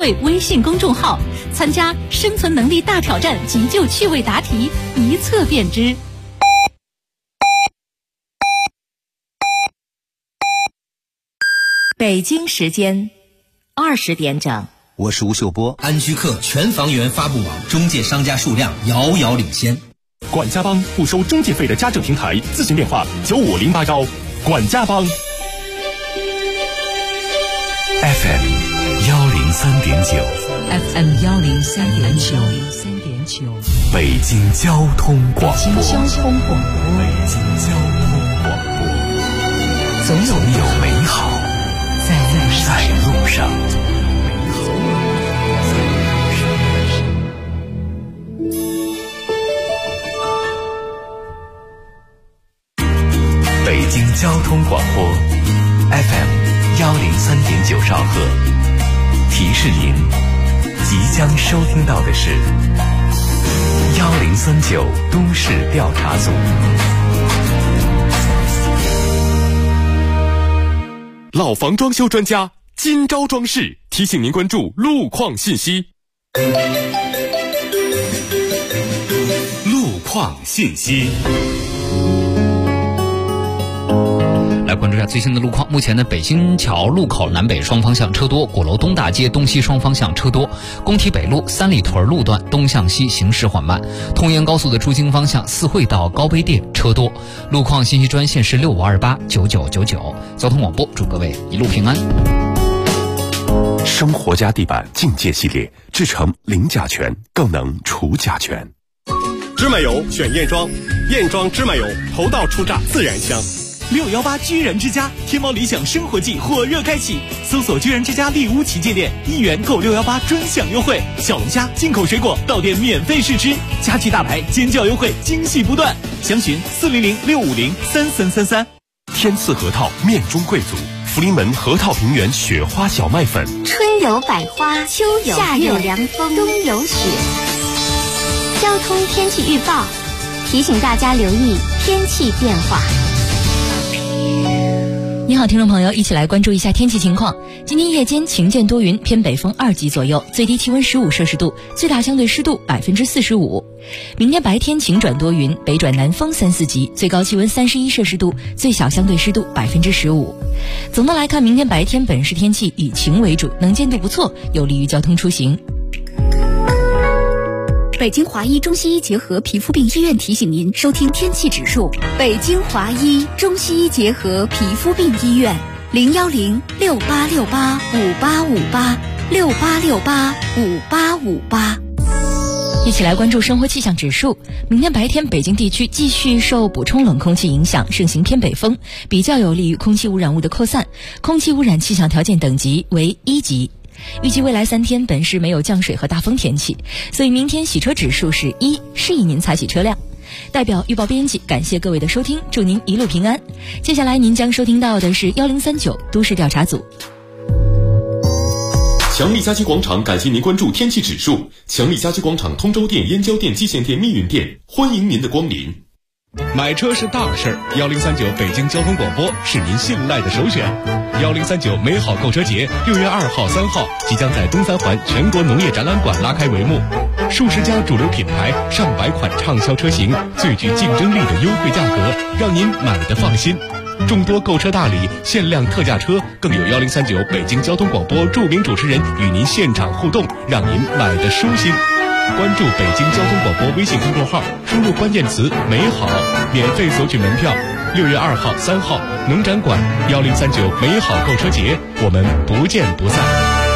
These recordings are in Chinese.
会微信公众号，参加生存能力大挑战急救趣味答题，一测便知。北京时间20点整。 我是吴秀波。 安居客全房源发布网中介商家数量遥遥领先。 管家帮不收中介费的家政平台，咨询电话95081。管家帮。 FM 103.9 FM 103.9， 北京交通广播。 北京交通广播，总有美好在路上。北京交通广播 FM 103.9兆赫，提示您即将收听到的是1039都市调查组。 老房装修专家今朝装饰提醒您关注路况信息。路况信息。 来关注一下最新的路况。目前呢，北新桥路口南北双方向车多，鼓楼东大街东西双方向车多，工体北路三里屯路段东向西行驶缓慢，通燕高速的出京方向四惠到高碑店车多。路况信息专线是65289999。交通广播祝各位一路平安。 生活家地板境界系列，制成零甲醛，更能除甲醛。 芝麻油选燕庄，燕庄芝麻油头道出榨自然香。 618居然之家天猫理想生活季火热开启，搜索居然之家丽屋旗舰店，1元购618专享优惠，小龙虾、进口水果到店免费试吃，佳琦大牌尖叫优惠惊喜不断，详询400-650-3333。 天赐核桃面中贵族，福临门核桃平原雪花小麦粉。 春有百花，秋有夏有凉风，冬有雪。交通天气预报提醒大家留意天气变化。 你好，听众朋友，一起来关注一下天气情况。今天夜间晴间多云，偏北风2级左右，最低气温15摄氏度，最大相对湿度45%。明天白天晴转多云，北转南风3-4级，最高气温31摄氏度，最小相对湿度15%。总的来看，明天白天本市天气以晴为主，能见度不错，有利于交通出行。 北京华医中西医结合皮肤病医院提醒您收听天气指数。北京华医中西医结合皮肤病医院，010-6868-5858，6868-5858。 一起来关注生活气象指数。明天白天北京地区继续受补充冷空气影响，盛行偏北风，比较有利于空气污染物的扩散，空气污染气象条件等级为1级。预计未来3天本市没有降水和大风天气，所以明天洗车指数是1，适宜您擦洗车辆。代表预报编辑感谢各位的收听，祝您一路平安。接下来您将收听到的是1039都市调查组。 强力家居广场感谢您关注天气指数。强力家居广场通州店、燕郊店、蓟县店、密云店，欢迎您的光临。 买车是大事儿，1039北京交通广播是您信赖的首选。1039美好购车节6月2号、3号即将在东三环全国农业展览馆拉开帷幕，数十家主流品牌、上百款畅销车型，最具竞争力的优惠价格，让您买得放心。众多购车大礼、限量特价车，更有1039北京交通广播著名主持人与您现场互动，让您买得舒心。关注北京交通广播微信公众号，输入关键词美好，免费索取门票。6月2号、3号农展馆1039美好购车节，我们不见不散。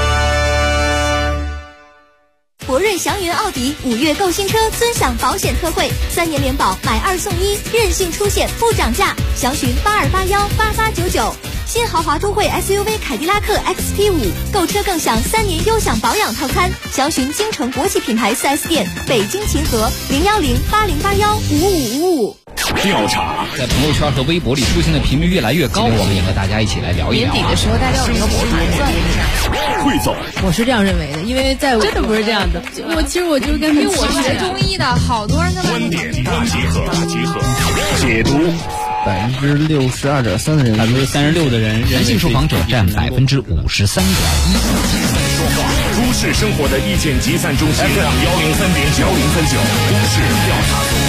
博瑞祥云奥迪5月购新车尊享保险特惠，3年联保买2送1，任性出险不涨价，详询82818899。新豪华都会 SUV 凯迪拉克 XT5 购车更享3年优享保养套餐，详询京城国际品牌 4S 店，北京秦河01080815555。 调查在朋友圈和微博里出现的频率越来越高，我们也和大家一起来聊一聊。 年底的时候，大家有没有盘算一下？ 汇总， 我是这样认为的，因为在真的不是这样的。其实我就是跟，因为我学中医的，好多人在观点大集合，解读。 62.3%的人 ，36%的人，男性受访者占53.1%。 都市市生活的意见集散中心 FM 103.9都市调查组。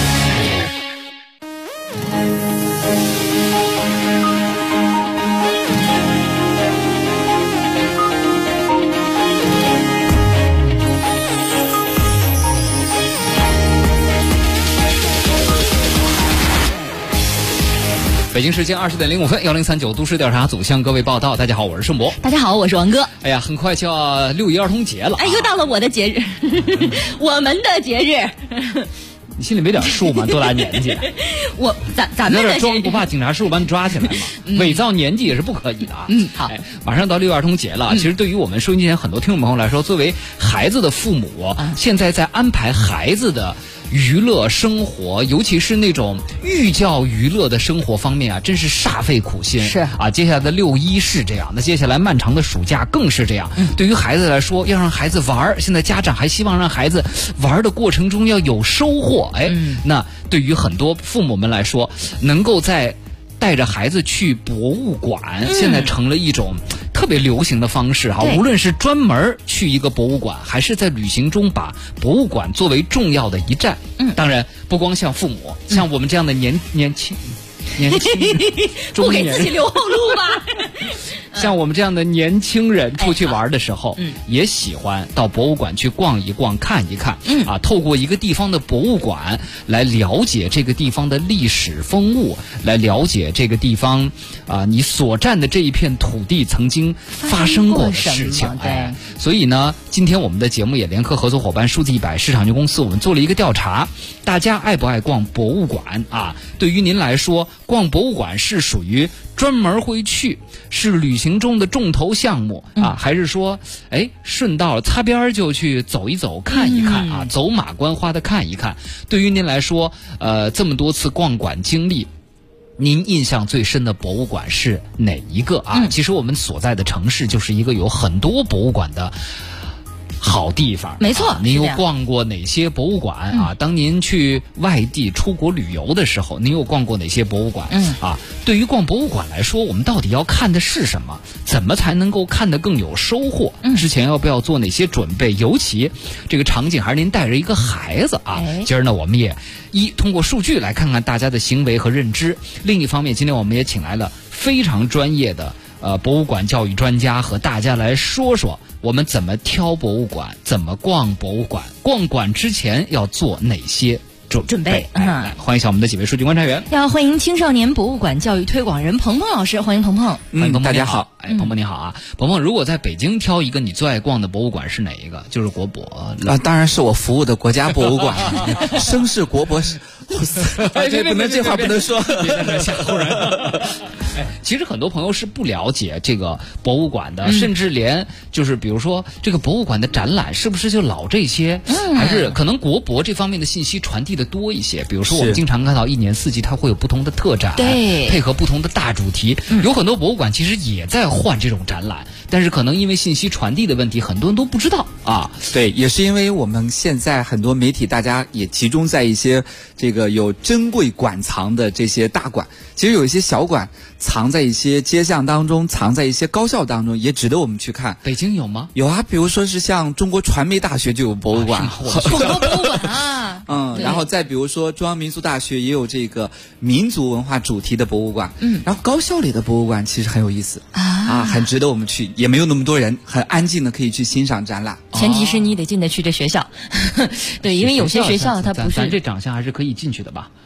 北京时间20点05分，1039都市调查组向各位报道。大家好，我是盛博。 大家好，我是王哥。 哎呀，很快就要6一儿童节了， 哎，又到了我的节日，我们的节日。 你心里没点数吗？多大年纪？ 咱们有点装不怕警察叔叔把你抓起来嘛？伪造年纪也是不可以的啊。 好， 马上到6一儿童节了。其实对于我们收音机前很多听众朋友来说，作为孩子的父母，现在在安排孩子的娱乐生活，尤其是那种寓教于乐的生活方面啊，真是煞费苦心。 是啊，接下来的6一是这样，那接下来漫长的暑假更是这样。对于孩子来说，要让孩子玩，现在家长还希望让孩子玩的过程中要有收获。那对于很多父母们来说，能够在带着孩子去博物馆，现在成了一种特别流行的方式哈。无论是专门去一个博物馆，还是在旅行中把博物馆作为重要的一站。当然不光像父母，像我们这样的年轻不给自己留后路吧。 像我们这样的年轻人出去玩的时候，也喜欢到博物馆去逛一逛、看一看。透过一个地方的博物馆来了解这个地方的历史风物，来了解这个地方你所占的这一片土地曾经发生过的事情。所以呢，今天我们的节目也联合合作伙伴数字100市场有限公司，我们做了一个调查，大家爱不爱逛博物馆啊？对于您来说，逛博物馆是属于专门会去，是旅行中的重头项目啊，还是说顺道擦边就去走一走、看一看啊，走马观花的看一看？对于您来说，这么多次逛馆经历，您印象最深的博物馆是哪一个啊？其实我们所在的城市就是一个有很多博物馆的好地方。 没错， 您又逛过哪些博物馆啊？当您去外地出国旅游的时候，您又逛过哪些博物馆对于逛博物馆来说，我们到底要看的是什么？怎么才能够看得更有收获？之前要不要做哪些准备？尤其这个场景还是您带着一个孩子啊。今儿呢，我们也通过数据来看看大家的行为和认知。另一方面，今天我们也请来了非常专业的博物馆教育专家，和大家来说说我们怎么挑博物馆，怎么逛博物馆，逛馆之前要做哪些准备。来欢迎一下我们的几位数据观察员。 要欢迎青少年博物馆教育推广人鹏鹏老师，欢迎鹏鹏。 欢迎鹏鹏， 大家好。 鹏鹏你好啊。鹏鹏，如果在北京挑一个你最爱逛的博物馆是哪一个？就是国博当然是我服务的国家博物馆，声势国博。这话不能说， 别在这吓唬人。其实很多朋友是不了解这个博物馆的，甚至连就是比如说这个博物馆的展览是不是就老这些，还是可能国博这方面的信息传递的多一些。比如说我们经常看到一年四季它会有不同的特展，配合不同的大主题，有很多博物馆其实也在换这种展览，但是可能因为信息传递的问题，很多人都不知道啊。 对，也是因为我们现在很多媒体大家也集中在一些这个有珍贵馆藏的这些大馆，其实有一些小馆藏在一些街巷当中，藏在一些高校当中，也值得我们去看。 北京有吗？ 有啊，比如说是像中国传媒大学就有博物馆， 很多博物馆啊。 然后再比如说中央民族大学也有这个民族文化主题的博物馆。然后高校里的博物馆其实很有意思很值得我们去，也没有那么多人，很安静的可以去欣赏展览。 前提是你得进得去这学校。对，因为有些学校它不是。 咱这长相还是可以进去的吧？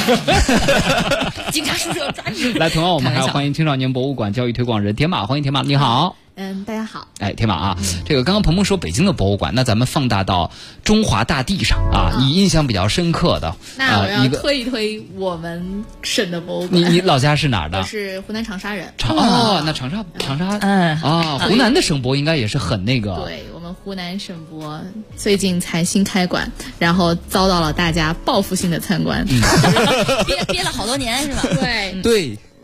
警察叔叔要抓你！ 来，同样我们还要欢迎青少年博物馆教育推广人铁马，欢迎铁马，你好。 大家好。 铁马啊，这个刚刚鹏鹏说北京的博物馆，那咱们放大到中华大地上啊，你印象比较深刻的， 那我要推一推我们省的博物馆。 你老家是哪儿的？ 我是湖南长沙人。 那长沙，湖南的省博应该也是很那个。 对，我们湖南省博最近才新开馆，然后遭到了大家报复性的参观， 憋了好多年是吧？ 对。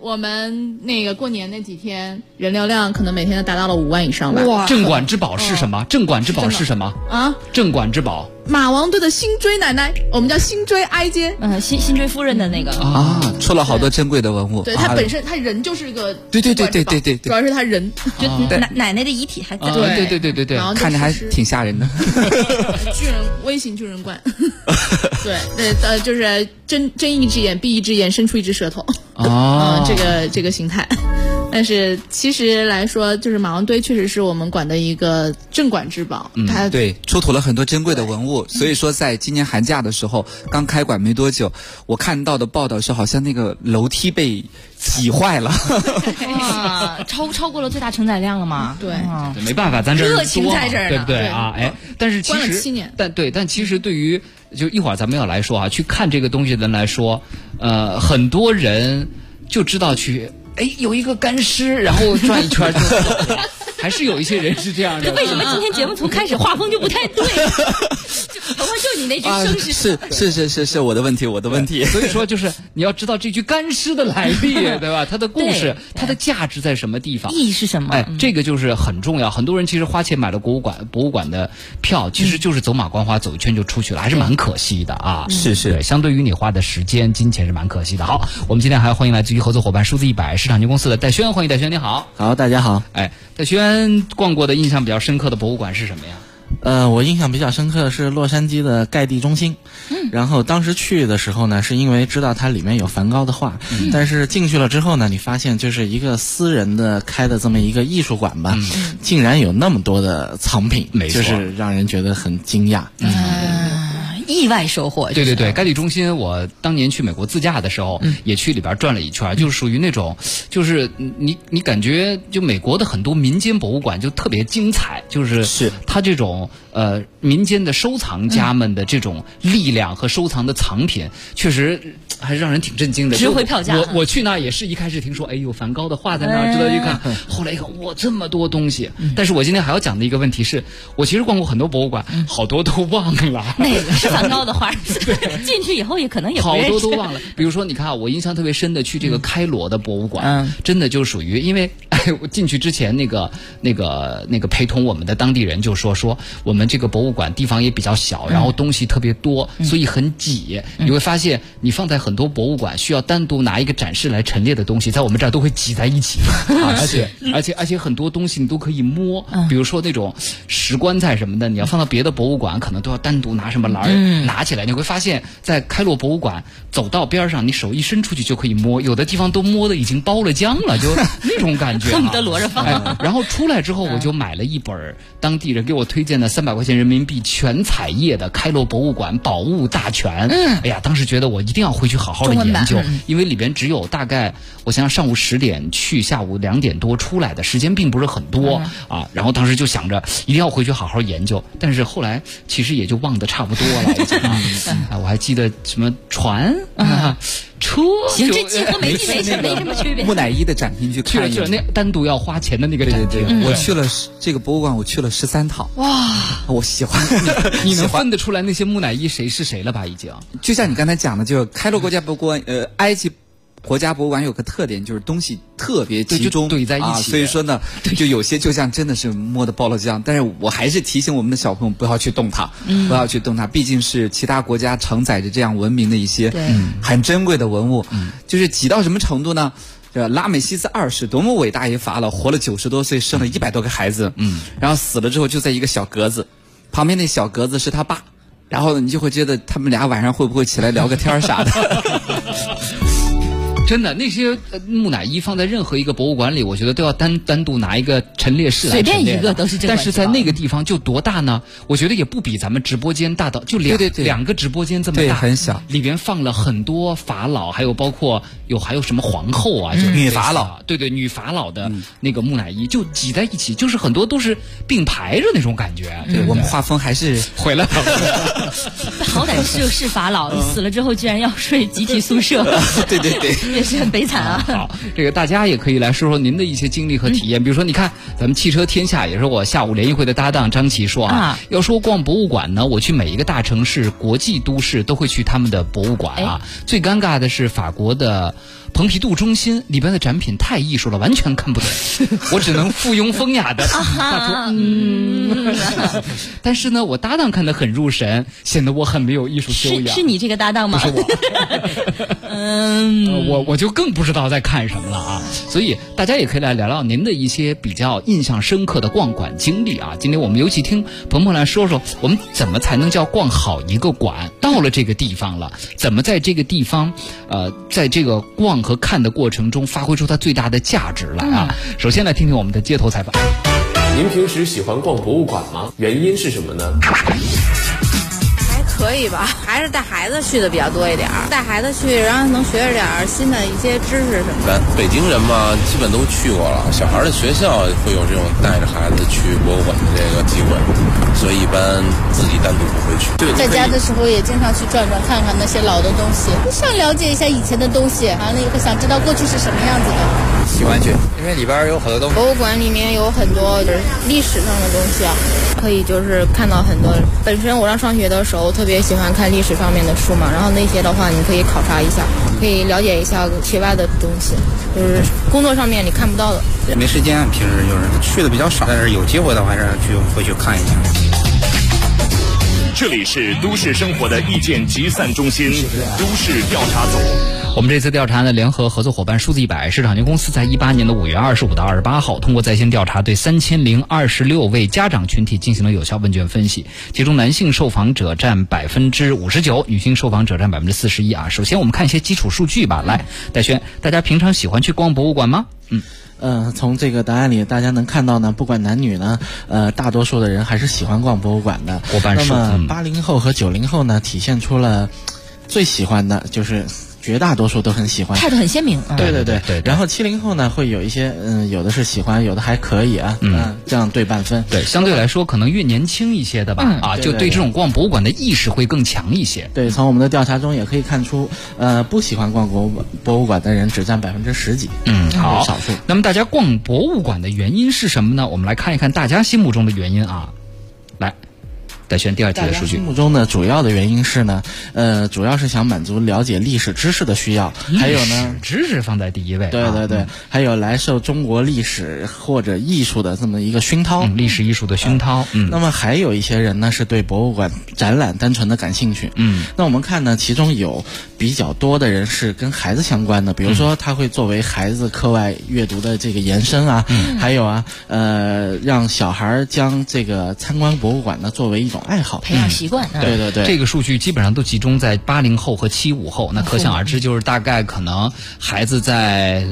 我们那个过年那几天，人流量可能每天都达到了5万以上吧。 哇！镇馆之宝是什么？镇馆之宝是什么？ 啊？ 镇馆之宝。 马王堆的辛追奶奶，我们叫辛追哀阶， 辛追夫人的那个啊，出了好多珍贵的文物。 对，他本身他人就是个对， 主要是他人， 就奶奶的遗体还在。 对， 看着还挺吓人的。 巨人微型巨人观，对，就是睁一只眼闭一只眼，伸出一只舌头。这个形态。但是其实来说，就是马王堆确实是我们馆的一个镇馆之宝。它对出土了很多珍贵的文物，所以说在今年寒假的时候，刚开馆没多久，我看到的报道是好像那个楼梯被挤坏了。 超过了最大承载量了吗？ 对， 没办法，咱这热情在这儿， 对不对啊？但是其实关了7年， 但其实对于就一会儿咱们要来说去看这个东西的人来说，很多人就知道去。有一个干尸，然后转一圈就走了。还是有一些人是这样的。 为什么今天节目从开始画风就不太对？头发就你那句声是我的问题， 所以说就是你要知道这具干尸的来历，对吧？它的故事，它的价值在什么地方？ 意义是什么？ 这个就是很重要。很多人其实花钱买了博物馆的票，其实就是走马观花走一圈就出去了，还是蛮可惜的啊。 是， 对，相对于你花的时间、金钱是蛮可惜的。好，我们今天还欢迎来自于合作伙伴数字100市场经公司的戴轩，欢迎戴轩，你好。 好，大家好。 戴轩逛过的印象比较深刻的博物馆是什么呀？ 我印象比较深刻的是洛杉矶的盖蒂中心。然后当时去的时候呢，是因为知道它里面有梵高的画，但是进去了之后呢，你发现就是一个私人的开的这么一个艺术馆吧，竟然有那么多的藏品，就是让人觉得很惊讶。 意外收获。 对，盖蒂中心我当年去美国自驾的时候，也去里边转了一圈，就是属于那种，就是你感觉就美国的很多民间博物馆就特别精彩，就是它这种民间的收藏家们的这种力量和收藏的藏品，确实还是让人挺震惊的。 值回票价。 我去那也是一开始听说，有梵高的画在那儿，直到一看，后来一看，哇，这么多东西。但是我今天还要讲的一个问题是，我其实逛过很多博物馆，好多都忘了。 哪个是梵高的画？进去以后也可能也不认识， 好多都忘了。比如说，你看我印象特别深的去这个开罗的博物馆，真的就属于，因为我进去之前那个陪同我们的当地人就说我们这个博物馆地方也比较小，然后东西特别多，所以很挤。你会发现，你放在很多博物馆需要单独拿一个展示来陈列的东西，在我们这儿都会挤在一起。而且很多东西你都可以摸，比如说那种石棺材什么的，你要放到别的博物馆，可能都要单独拿什么篮拿起来。你会发现在开罗博物馆走到边上，你手一伸出去就可以摸，有的地方都摸的已经包了浆了，就那种感觉。 恨不得裸着放。 然后出来之后，我就买了一本当地人给我推荐的300块钱人民币全彩页的开罗博物馆宝物大全。哎呀，当时觉得我一定要回去好好的研究，因为里边只有大概我想上午10点去，下午2点多出来的，时间并不是很多啊。然后当时就想着一定要回去好好研究，但是后来其实也就忘得差不多了。我还记得什么船车， 行，这记和没记没什么区别。 木乃伊的展厅去了那单独要花钱的那个展厅， 我去了这个博物馆，我去了13趟。 哇， 我喜欢。 你能分得出来那些木乃伊谁是谁了吧？已经， 就像你刚才讲的，就是开罗国家博物馆，埃及国家博物馆有个特点，就是东西特别集中怼在一起， 所以说呢，就有些就像真的是摸得爆了浆。但是我还是提醒我们的小朋友不要去动它，不要去动它，毕竟是其他国家承载着这样文明的一些很珍贵的文物。就是挤到什么程度呢？拉美西斯2世多么伟大一法老，活了90多岁，生了100多个孩子，然后死了之后就在一个小格子旁边，那小格子是他爸，然后你就会觉得他们俩晚上会不会起来聊个天啥的。 真的，那些木乃伊放在任何一个博物馆里，我觉得都要单独拿一个陈列室来陈列， 随便一个都是这个。 但是在那个地方就多大呢？我觉得也不比咱们直播间大到，就两个直播间这么大， 对，很小。 里边放了很多法老，还有包括还有什么皇后啊，就女法老， 对，女法老的那个木乃伊就挤在一起，就是很多都是并排着那种感觉。 对，我们画风还是回来了。 好歹是法老，死了之后居然要睡集体宿舍。 对。 也是很悲惨啊！ 好，这个大家也可以来说说您的一些经历和体验。比如说，你看咱们汽车天下也是我下午联谊会的搭档张琪说要说逛博物馆呢，我去每一个大城市、国际都市都会去他们的博物馆啊。最尴尬的是法国的蓬皮杜中心里边的展品太艺术了，完全看不懂，我只能附庸风雅的但是呢，我搭档看得很入神，显得我很没有艺术修养。 是你这个搭档吗？ 不是我。我就更不知道在看什么了啊！所以大家也可以来聊聊您的一些比较印象深刻的逛馆经历啊。今天我们尤其听鹏鹏来说说，我们怎么才能叫逛好一个馆？到了这个地方了，怎么在这个地方在这个逛和看的过程中发挥出它最大的价值来啊？首先来听听我们的街头采访。 您平时喜欢逛博物馆吗？原因是什么呢？ 可以吧，还是带孩子去的比较多一点，带孩子去，然后能学着点新的一些知识什么的。 北京人嘛，基本都去过了。小孩的学校会有这种带着孩子去博物馆的这个机会，所以一般自己单独不会去。 对，在家的时候也经常去转转，看看那些老的东西，想了解一下以前的东西，完了以后想知道过去是什么样子的。 喜欢去，因为里边有好多东西。 博物馆里面有很多历史上的东西啊，可以就是看到很多。本身我上上学的时候特别喜欢看历史方面的书嘛，然后那些的话你可以考察一下，可以了解一下题外的东西，就是工作上面你看不到的。 也没时间，平时就是去的比较少，但是有机会的话还是会去看一下。 这里是都市生活的意见集散中心，都市调查组。 我们这次调查呢，联合合作伙伴数字100市场有限公司在18年的5月25到28号，通过在线调查，对3026位家长群体进行了有效问卷分析，其中男性受访者占59%，女性受访者占41%啊。首先我们看一些基础数据吧。来，戴轩，大家平常喜欢去逛博物馆吗？ 从这个答案里大家能看到呢，不管男女呢，大多数的人还是喜欢逛博物馆的。 过半数。 那么80后和90后呢，体现出了最喜欢的就是绝大多数都很喜欢， 态度很鲜明。 对。然后70后呢，会有一些有的是喜欢，有的还可以啊，这样对半分。 对，相对来说可能越年轻一些的吧，就对这种逛博物馆的意识会更强一些。 对，从我们的调查中也可以看出，不喜欢逛博物馆的人只占10%几。 好， 少数。 那么大家逛博物馆的原因是什么呢？我们来看一看大家心目中的原因啊。来。再选第2题的数据。 心目中的主要的原因是呢，主要是想满足了解历史知识的需要，还有呢， 知识放在第一位。 对，还有来受中国历史或者艺术的这么一个熏陶， 历史艺术的熏陶。 那么还有一些人呢是对博物馆展览单纯的感兴趣。那我们看呢，其中有比较多的人是跟孩子相关的，比如说他会作为孩子课外阅读的这个延伸啊，还有啊，让小孩将这个参观博物馆呢作为一种爱好， 培养习惯。 对， 这个数据基本上都集中在80后和75后，那可想而知，就是大概可能孩子在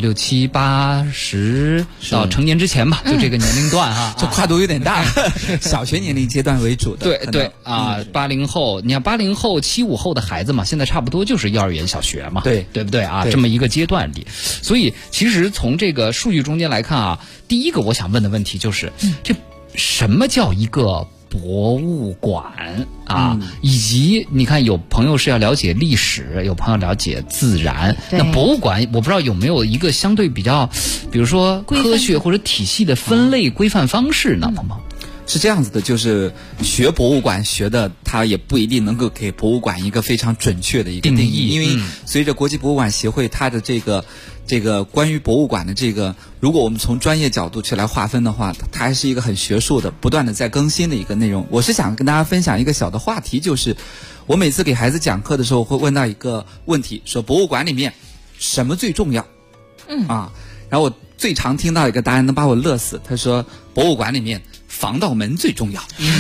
6、7、80到成年之前吧，就这个年龄段哈， 这跨度有点大，小学年龄阶段为主的。 对啊，80后，你看80后、75后的孩子嘛，现在差不多就是幼儿园、小学嘛，对不对啊？这么一个阶段里，所以其实从这个数据中间来看啊，第一个我想问的问题就是，这什么叫一个博物馆啊？以及你看，有朋友是要了解历史，有朋友了解自然，那博物馆我不知道有没有一个相对比较，比如说科学或者体系的分类规范方式呢？鹏鹏。 是这样子的，就是学博物馆学的，它也不一定能够给博物馆一个非常准确的一个定义，因为随着国际博物馆协会它的这个关于博物馆的这个，如果我们从专业角度去来划分的话，它还是一个很学术的、不断的在更新的一个内容。我是想跟大家分享一个小的话题，就是我每次给孩子讲课的时候会问到一个问题，说博物馆里面什么最重要？然后我最常听到一个答案能把我乐死，他说博物馆里面防盗门最重要，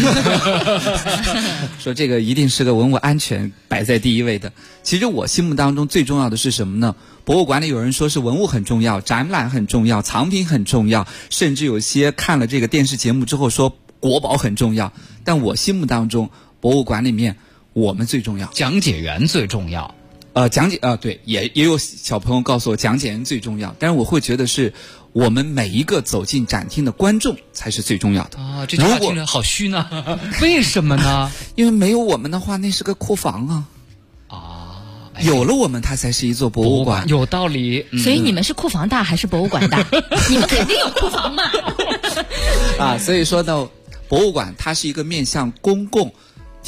说这个一定是个文物安全摆在第一位的。其实我心目当中最重要的是什么呢？博物馆里有人说是文物很重要，展览很重要，藏品很重要，甚至有些看了这个电视节目之后说国宝很重要。但我心目当中博物馆里面我们最重要， 讲解员最重要。 对，也有小朋友告诉我讲解人最重要，但是我会觉得是我们每一个走进展厅的观众才是最重要的啊！这句话听着好虚呢，为什么呢？ 因为没有我们的话，那是个库房有了我们，它才是一座博物馆。 有道理。 所以你们是库房大还是博物馆大？你们肯定有库房嘛。 所以说呢，博物馆它是一个面向公共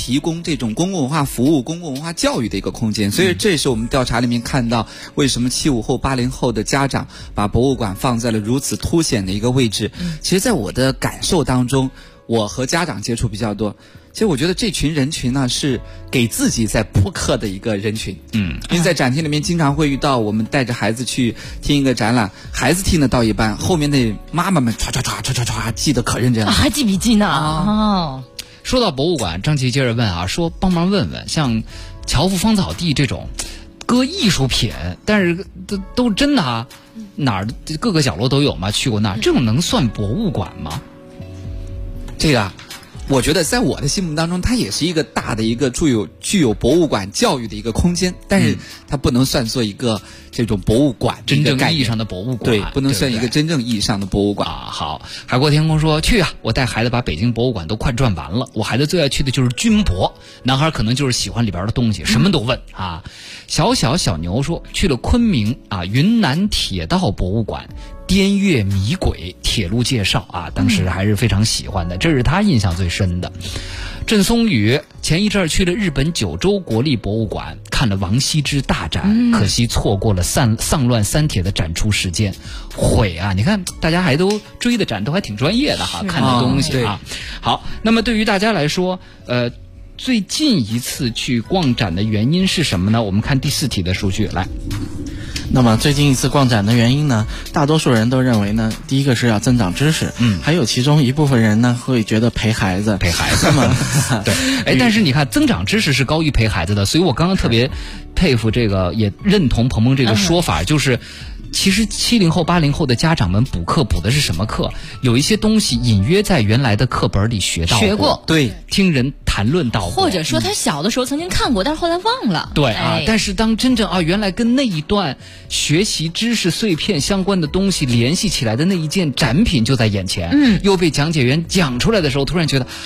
提供这种公共文化服务、公共文化教育的一个空间。所以这也是我们调查里面看到，为什么75后、80后的家长把博物馆放在了如此凸显的一个位置。其实在我的感受当中，我和家长接触比较多，其实我觉得这群人群呢是给自己在补课的一个人群。因为在展厅里面经常会遇到我们带着孩子去听一个展览，孩子听得到一半，后面的妈妈们唰记得可认真了， 还记笔记呢。 说到博物馆，张琪接着问啊，说帮忙问问，像乔夫芳草地这种搁艺术品，但是都真的啊，哪儿各个角落都有吗？去过那儿，这种能算博物馆吗？ 这个我觉得在我的心目当中，它也是一个大的一个具有博物馆教育的一个空间，但是它不能算作一个这种博物馆真正意义上的博物馆， 对，不能算一个真正意义上的博物馆啊。好，海阔天空说去啊，我带孩子把北京博物馆都快转完了，我孩子最爱去的就是军博，男孩可能就是喜欢里边的东西，什么都问啊。小牛说去了昆明啊，云南铁道博物馆。滇越迷轨铁路介绍啊，当时还是非常喜欢的，这是他印象最深的。郑松宇前一阵去了日本九州国立博物馆，看了王羲之大展，可惜错过了丧乱三帖的展出时间，悔啊！你看大家还都追的展都还挺专业的哈，看的东西啊。好，那么对于大家来说，最近一次去逛展的原因是什么呢？我们看第4题的数据来。 那么最近一次逛展的原因呢，大多数人都认为呢，第一个是要增长知识，还有其中一部分人呢会觉得陪孩子嘛， 对，但是你看增长知识是高于陪孩子的，所以我刚刚特别佩服这个，也认同鹏鹏这个说法，就是其实70后、80后的家长们补课补的是什么课？有一些东西隐约在原来的课本里学过，对，听人谈论到过， 或者说他小的时候曾经看过，但是后来忘了。 对啊，但是当真正原来跟那一段学习知识碎片相关的东西联系起来的那一件展品就在眼前，又被讲解员讲出来的时候，突然觉得，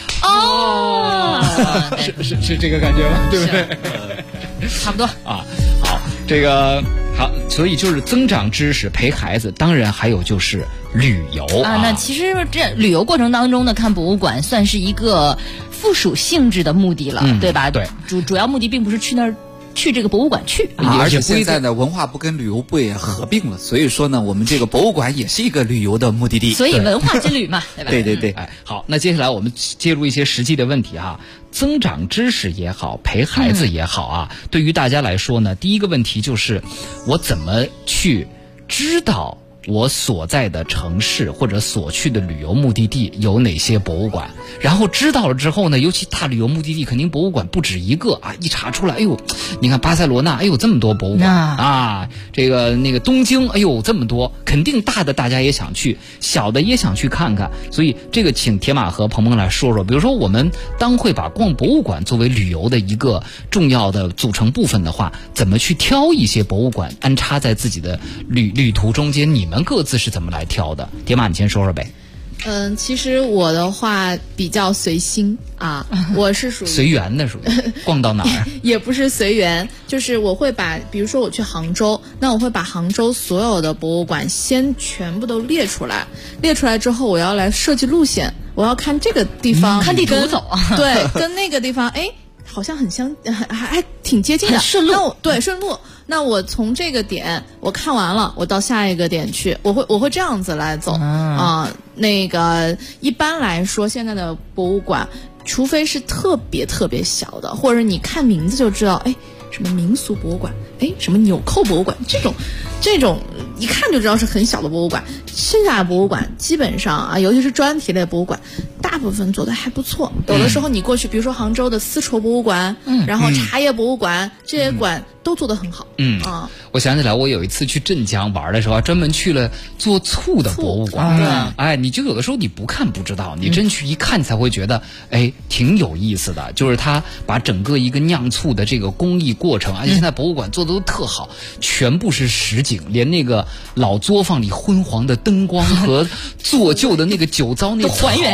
是这个感觉吗？对不对？ 差不多啊。好，这个好，所以就是增长知识陪孩子，当然还有就是旅游啊。 那其实这旅游过程当中呢，看博物馆算是一个附属性质的目的了，对吧？ 对， 主要目的并不是去那儿。去这个博物馆去， 而且现在呢，文化部跟旅游部也合并了，所以说呢，我们这个博物馆也是一个旅游的目的地。 所以文化之旅嘛，对吧？ 对。 好，那接下来我们介入一些实际的问题哈，增长知识也好，陪孩子也好啊，对于大家来说呢，第一个问题就是我怎么去知道我所在的城市或者所去的旅游目的地有哪些博物馆，然后知道了之后呢，尤其大旅游目的地肯定博物馆不止一个啊，一查出来，哎呦，你看巴塞罗那，哎呦这么多博物馆啊，这个那个东京，哎呦这么多，肯定大的大家也想去，小的也想去看看，所以这个请铁马和鹏鹏来说说，比如说我们当会把逛博物馆作为旅游的一个重要的组成部分的话，怎么去挑一些博物馆安插在自己的旅途中间，你们各自是怎么来挑的？铁马，你先说说呗。 其实我的话比较随心啊，我是属于随缘的，属于逛到哪儿也不是随缘，就是我会把，比如说我去杭州，那我会把杭州所有的博物馆先全部都列出来，列出来之后我要来设计路线，我要看这个地方， 看地图走啊， 对，跟那个地方好像很还挺接近的， 顺路， 对，顺路。那我从这个点我看完了，我到下一个点去，我会这样子来走啊。那个一般来说，现在的博物馆，除非是特别特别小的，或者你看名字就知道，什么民俗博物馆，什么纽扣博物馆，这种一看就知道是很小的博物馆。剩下的博物馆基本上啊，尤其是专题类博物馆，大部分做的还不错。有的时候你过去，比如说杭州的丝绸博物馆，然后茶叶博物馆，这些馆都做得很好。 我想起来，我有一次去镇江玩的时候，专门去了做醋的博物馆。你就有的时候你不看不知道，你真去一看才会觉得，挺有意思的。就是他把整个一个酿醋的这个工艺过程，而且现在博物馆做的都特好，全部是实景，连那个老作坊里昏黄的灯光和做旧的那个酒糟那还原出来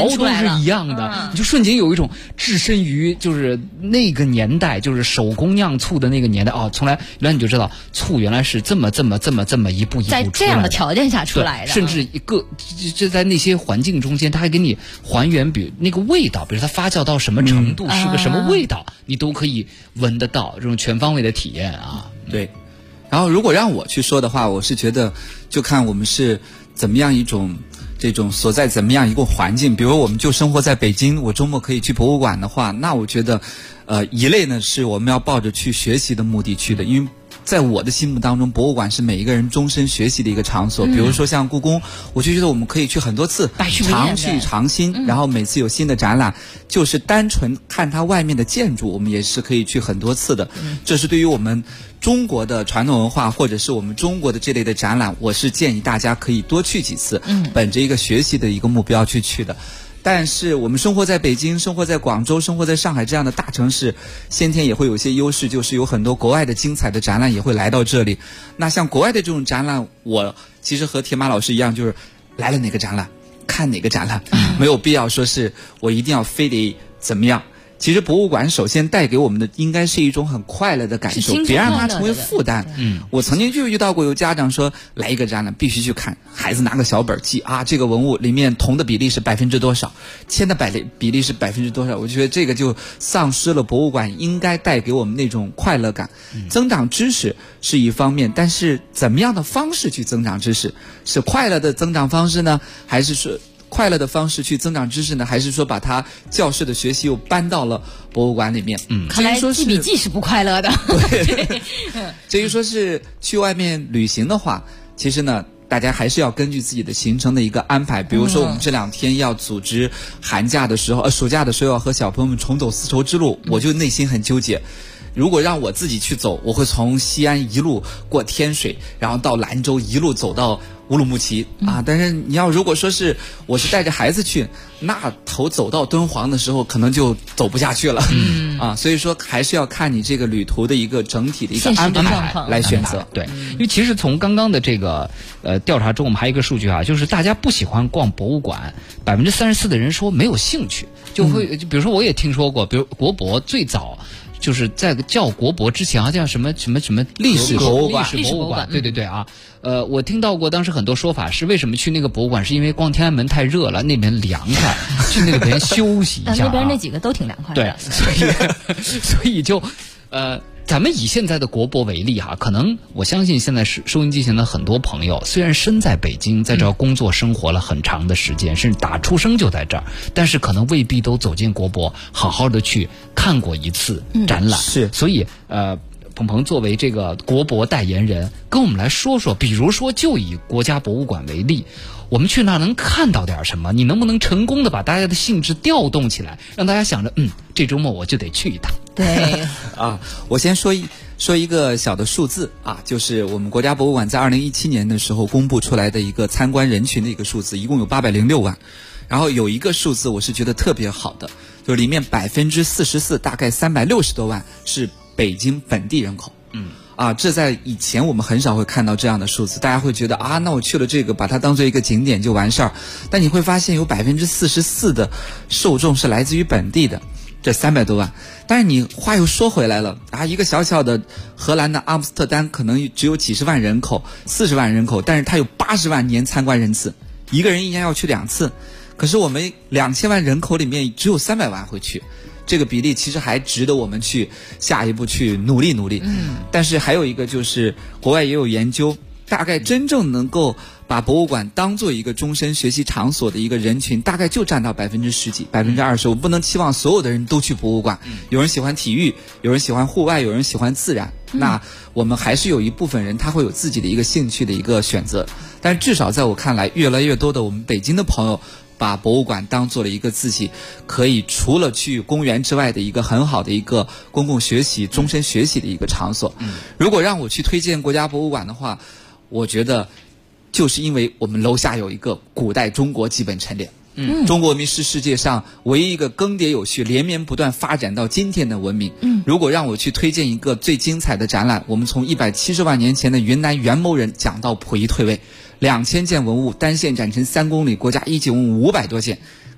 是一样的，你就瞬间有一种置身于就是那个年代，就是手工酿醋的那个年代从来原来你就知道醋原来是这么一步一步在这样的条件下出来的， 甚至就在那些环境中间，它还给你还原，比如那个味道，比如它发酵到什么程度，是个什么味道，你都可以闻得到，这种全方位的体验啊。 对。然后如果让我去说的话，我是觉得就看我们是怎么样一种这种所在怎么样一个环境。比如我们就生活在北京，我周末可以去博物馆的话，那我觉得一类呢是我们要抱着去学习的目的去的，因为在我的心目当中，博物馆是每一个人终身学习的一个场所。比如说像故宫，我就觉得我们可以去很多次，常去常新，然后每次有新的展览，就是单纯看它外面的建筑，我们也是可以去很多次的。这是对于我们中国的传统文化或者是我们中国的这类的展览，我是建议大家可以多去几次，本着一个学习的一个目标去的。但是我们生活在北京，生活在广州，生活在上海这样的大城市，先天也会有一些优势，就是有很多国外的精彩的展览也会来到这里。那像国外的这种展览，我其实和铁马老师一样，就是来了哪个展览看哪个展览，没有必要说是我一定要非得怎么样。其实博物馆首先带给我们的应该是一种很快乐的感受，别让它成为负担。我曾经就遇到过有家长说来一个展览必须去看，孩子拿个小本记这个文物里面铜的比例是多少，铅的比例是多少，我觉得这个就丧失了博物馆应该带给我们那种快乐感。增长知识是一方面，但是怎么样的方式去增长知识，是快乐的增长方式呢，还是说快乐的方式去增长知识呢，还是说把它教室的学习又搬到了博物馆里面？ 看来记笔记是不快乐的。 对，至于说是去外面旅行的话，其实呢，大家还是要根据自己的行程的一个安排。比如说我们这2天要组织寒假的时候，暑假的时候要和小朋友们重走丝绸之路，我就内心很纠结。如果让我自己去走，我会从西安一路过天水，然后到兰州，一路走到乌鲁木齐但是你要如果说是我是带着孩子去，那头走到敦煌的时候可能就走不下去了所以说还是要看你这个旅途的一个整体的一个安排来选择。 对，因为其实从刚刚的这个调查中，我们还有一个数据就是大家不喜欢逛博物馆，34%的人说没有兴趣，就会比如说我也听说过，比如国博最早就是在叫国博之前叫什么历史博物馆， 对我听到过当时很多说法是为什么去那个博物馆，是因为逛天安门太热了，那边凉快，去那边休息一下那边那几个都挺凉快的。 对，所以就咱们以现在的国博为例可能我相信现在收音机前的很多朋友虽然身在北京，在这儿工作生活了很长的时间，甚至打出生就在这儿，但是可能未必都走进国博好好的去看过一次展览。 是， 所以鹏鹏作为这个国博代言人，跟我们来说说，比如说就以国家博物馆为例，我们去那能看到点什么？你能不能成功的把大家的兴致调动起来，让大家想着这周末我就得去一趟。 对我先说一个小的数字就是我们国家博物馆在2017年的时候公布出来的一个参观人群的一个数字，一共有806万。然后有一个数字我是觉得特别好的，就是里面44%，大概360多万是北京本地人口。这在以前我们很少会看到这样的数字，大家会觉得那我去了这个把它当做一个景点就完事儿，但你会发现有44%的受众是来自于本地的，这300多万。但是你话又说回来了一个小小的荷兰的阿姆斯特丹可能只有几十万人口，40万人口，但是它有80万年参观人次，一个人1年要去2次。可是我们2000万人口里面只有300万会去，这个比例其实还值得我们去下一步去努力。但是还有一个就是国外也有研究，大概真正能够把博物馆当做一个终身学习场所的一个人群，大概就占到10%几、20%。我不能期望所有的人都去博物馆，有人喜欢体育，有人喜欢户外，有人喜欢自然。那我们还是有一部分人他会有自己的一个兴趣的一个选择。但是至少在我看来，越来越多的我们北京的朋友把博物馆当做了一个自己可以除了去公园之外的一个很好的一个公共学习、终身学习的一个场所。如果让我去推荐国家博物馆的话，我觉得就是因为我们楼下有一个古代中国基本陈列。中国文明是世界上唯一一个更迭有序、连绵不断发展到今天的文明。如果让我去推荐一个最精彩的展览，我们从170万年前的云南元谋人讲到溥仪退位，2000件文物单线展陈3公里，国家一级文物500多件，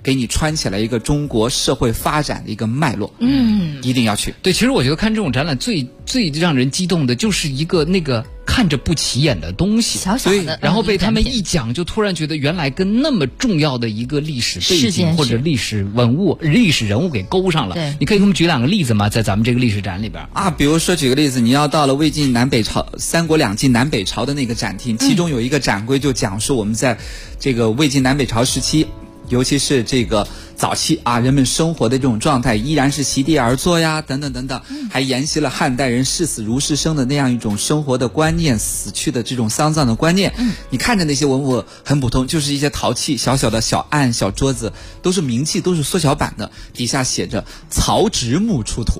给你穿起来一个中国社会发展的一个脉络。一定要去。 对，其实我觉得看这种展览最让人激动的就是一个那个看着不起眼的东西， 小小的， 然后被他们一讲，就突然觉得原来跟那么重要的一个历史背景或者历史文物、历史人物给勾上了。 对， 你可以给我们举两个例子吗？在咱们这个历史展里边啊，比如说举个例子，你要到了魏晋南北朝、三国两晋南北朝的那个展厅，其中有一个展柜就讲述我们在这个魏晋南北朝时期，尤其是这个早期啊，人们生活的这种状态依然是席地而坐呀，等等等等，还沿袭了汉代人视死如是生的那样一种生活的观念，死去的这种丧葬的观念。你看着那些文物很普通，就是一些陶器，小小的小案、小桌子，都是名器，都是缩小版的，底下写着曹植墓出土。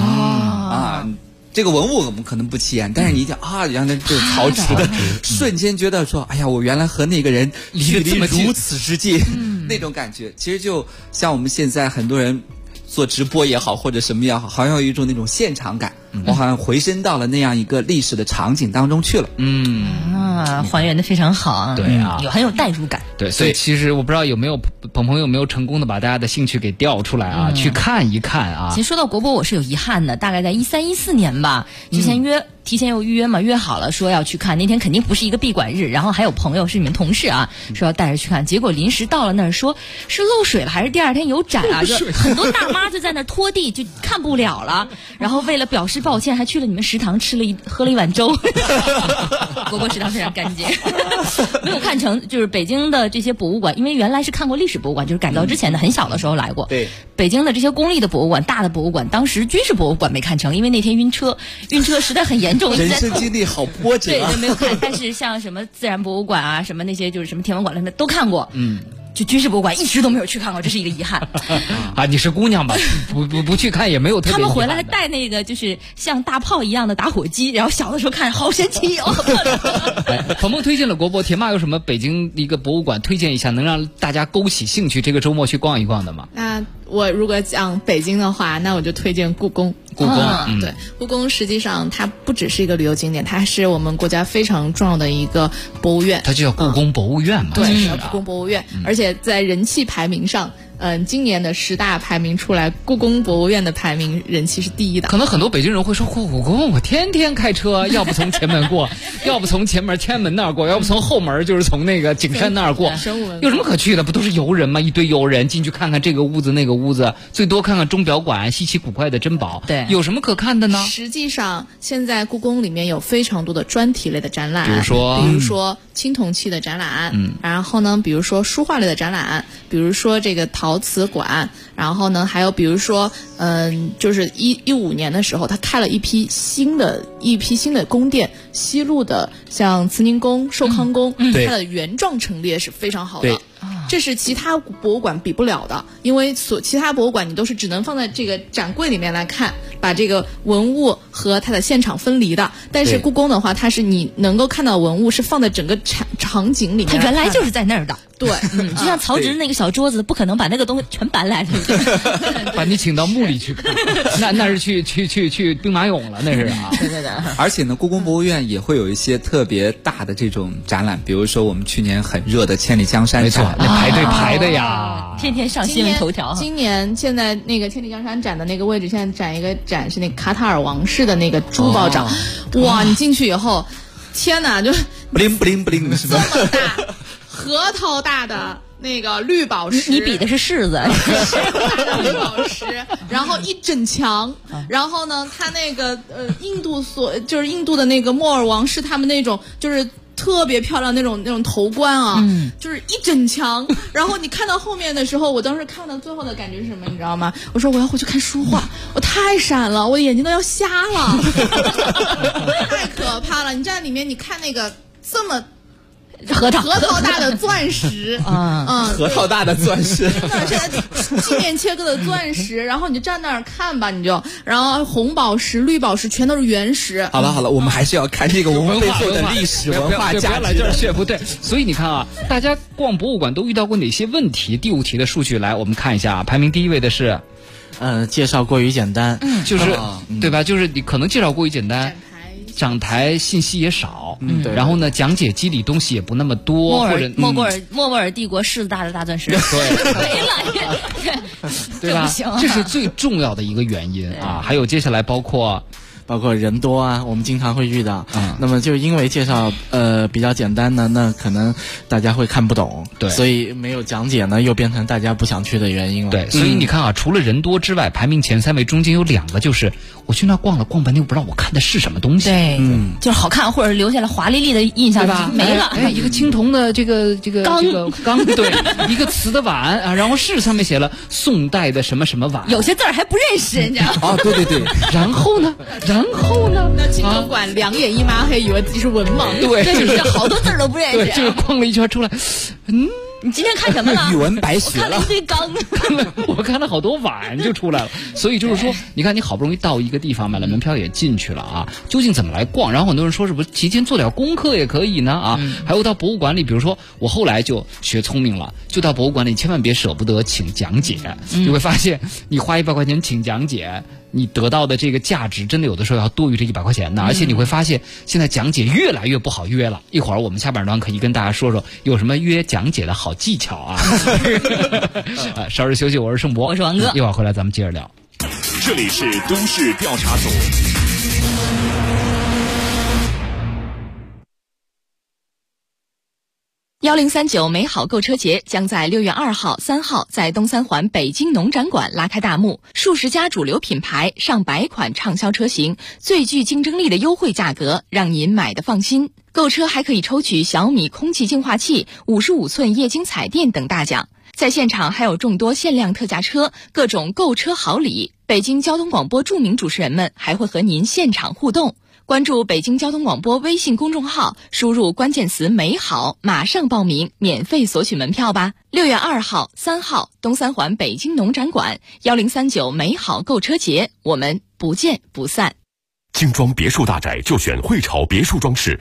这个文物我们可能不起眼，但是你一讲啊，原来就是曹植的，瞬间觉得说，哎呀，我原来和那个人距离如此之近，那种感觉，其实就像我们现在很多人做直播也好，或者什么也好，好像有一种那种现场感，我好像回身到了那样一个历史的场景当中去了。 还原的非常好。 对啊， 很有代入感。 对，所以其实我不知道有没有朋友有没有成功的把大家的兴趣给调出来啊，去看一看啊。 其实说到国博，我是有遗憾的，大概在13、14年吧，之前提前有预约嘛，约好了说要去看，那天肯定不是一个闭馆日，然后还有朋友是你们同事啊，说要带着去看，结果临时到了那儿，说是漏水了还是第二天有展啊，就很多大妈就在那儿拖地，就看不了了，然后为了表示抱歉，还去了你们食堂喝了一碗粥。国博食堂非常干净。没有看成，就是北京的这些博物馆，因为原来是看过历史博物馆，就是改造之前的，很小的时候来过。 对， 北京的这些公立的博物馆、大的博物馆，当时军事博物馆没看成，因为那天晕车实在很严重， 人生经历好波折啊。 对，没有看。但是像什么自然博物馆啊，什么那些就是什么天文馆什么都看过。就军事博物馆一直都没有去看过，这是一个遗憾。 啊，你是姑娘吧？不去看也没有特别。 他们回来还带那个就是像大炮一样的打火机，然后小的时候看好神奇哦。 鹏鹏推荐了国博，铁马有什么北京一个博物馆推荐一下，能让大家勾起兴趣，这个周末去逛一逛的吗？ 那我如果讲北京的话，那我就推荐故宫。对，故宫实际上它不只是一个旅游景点，它是我们国家非常重要的一个博物院。 它就叫故宫博物院嘛。 对，故宫博物院，而且在人气排名上。今年的10大排名出来，故宫博物院的排名人气是第1的。 可能很多北京人会说，故宫我天天开车，要不从前门过，要不从前门那儿过，要不从后门就是从那个景山那儿过，有什么可去的？不都是游人吗？一堆游人进去看看这个屋子那个屋子，最多看看钟表馆、稀奇古怪的珍宝。 对， 有什么可看的呢？ 实际上，现在故宫里面有非常多的专题类的展览， 比如说青铜器的展览，然后呢，比如说书画类的展览，比如说这个陶瓷馆，然后呢，还有比如说，就是15年的时候，他开了一批新的宫殿，西路的像慈宁宫、寿康宫，它的原状陈列是非常好的。这是其他博物馆比不了的，因为其他博物馆你都是只能放在这个展柜里面来看，把这个文物和它的现场分离的。但是故宫的话，它是你能够看到文物是放在整个场景里面， 它原来就是在那儿的。 对， 就像曹植那个小桌子，不可能把那个东西全搬来，对不对？ 把你请到墓里去看，那是去兵马俑了，那是啊。 对。 而且呢，故宫博物院也会有一些特别大的这种展览，比如说我们去年很热的千里江山展， 没错，那排队排的呀， 天天上新闻头条。 今年现在那个千里江山展的那个位置，现在展一个展是那个卡塔尔王室的那个珠宝展，哇！你进去以后，天哪，就不灵不灵不灵， 这么大。核桃大的那个绿宝石， 你比的是柿子， 绿宝石，然后一整墙，然后呢，它那个印度的那个莫尔王室他们那种就是特别漂亮那种头冠啊，就是一整墙。然后你看到后面的时候，我当时看到最后的感觉是什么，你知道吗？我说我要回去看书画，我太闪了，我眼睛都要瞎了，太可怕了。你站在里面，你看那个这么。核桃大的钻石， 核桃大的钻石， 那是镜面切割的钻石，然后你就站那儿看吧，然后红宝石、绿宝石全都是原石。 好了，我们还是要看这个文物背后的历史文化价值。 不要来这儿学不对。所以你看啊，大家逛博物馆都遇到过哪些问题？第5题的数据来，我们看一下，排名第1位的是， 介绍过于简单， 就是对吧？就是你可能介绍过于简单。 讲台信息也少， 对， 然后呢，讲解机理东西也不那么多，或者莫卧尔帝国狮子大的大钻石对没了， 对吧？这是最重要的一个原因啊。还有接下来包括人多啊，我们经常会遇到。那么就因为介绍比较简单呢，那可能大家会看不懂， 对， 所以没有讲解呢，又变成大家不想去的原因了。 对，所以你看啊，除了人多之外，排名前3位中间有2个就是我去那逛了逛半天，我不知道我看的是什么东西。 对，就是好看或者留下了华丽丽的印象， 对吧？ 没了。 一个青铜的这个缸，对，一个瓷的碗啊，然后上面写了宋代的什么什么碗， 有些字儿还不认识，你知道吗？ 哦，对， 然后呢？ 那青铜管两眼一抹黑，以为自己是文盲， 对， 就是好多字儿都不认识。 对，就是逛了一圈出来， 你今天看什么了？ 语文白学了， 我看了一堆缸， 我看了好多碗就出来了。所以就是说，你看你好不容易到一个地方，买了门票也进去了啊，究竟怎么来逛？然后很多人说是不是提前做点功课也可以呢啊？还有到博物馆里，比如说我后来就学聪明了，就到博物馆里千万别舍不得请讲解，你会发现你花100块钱请讲解，你得到的这个价值真的有的时候要多于这100块钱呢。而且你会发现现在讲解越来越不好约了。一会儿我们下半段可以跟大家说说有什么约讲解的好技巧啊。稍事休息，我是盛博， 我是王哥， 一会儿回来咱们接着聊。 这里是都市调查组。 1039美好购车节将在6月2号、3号在东三环北京农展馆拉开大幕，数十家主流品牌、上百款畅销车型，最具竞争力的优惠价格，让您买得放心。购车还可以抽取小米空气净化器、55寸液晶彩电等大奖。在现场还有众多限量特价车，各种购车好礼。北京交通广播著名主持人们还会和您现场互动。关注北京交通广播微信公众号，输入关键词美好，马上报名，免费索取门票吧。6月2号、3号，东三环北京农展馆1039美好购车节，我们不见不散。 精装别墅大宅就选汇潮别墅装饰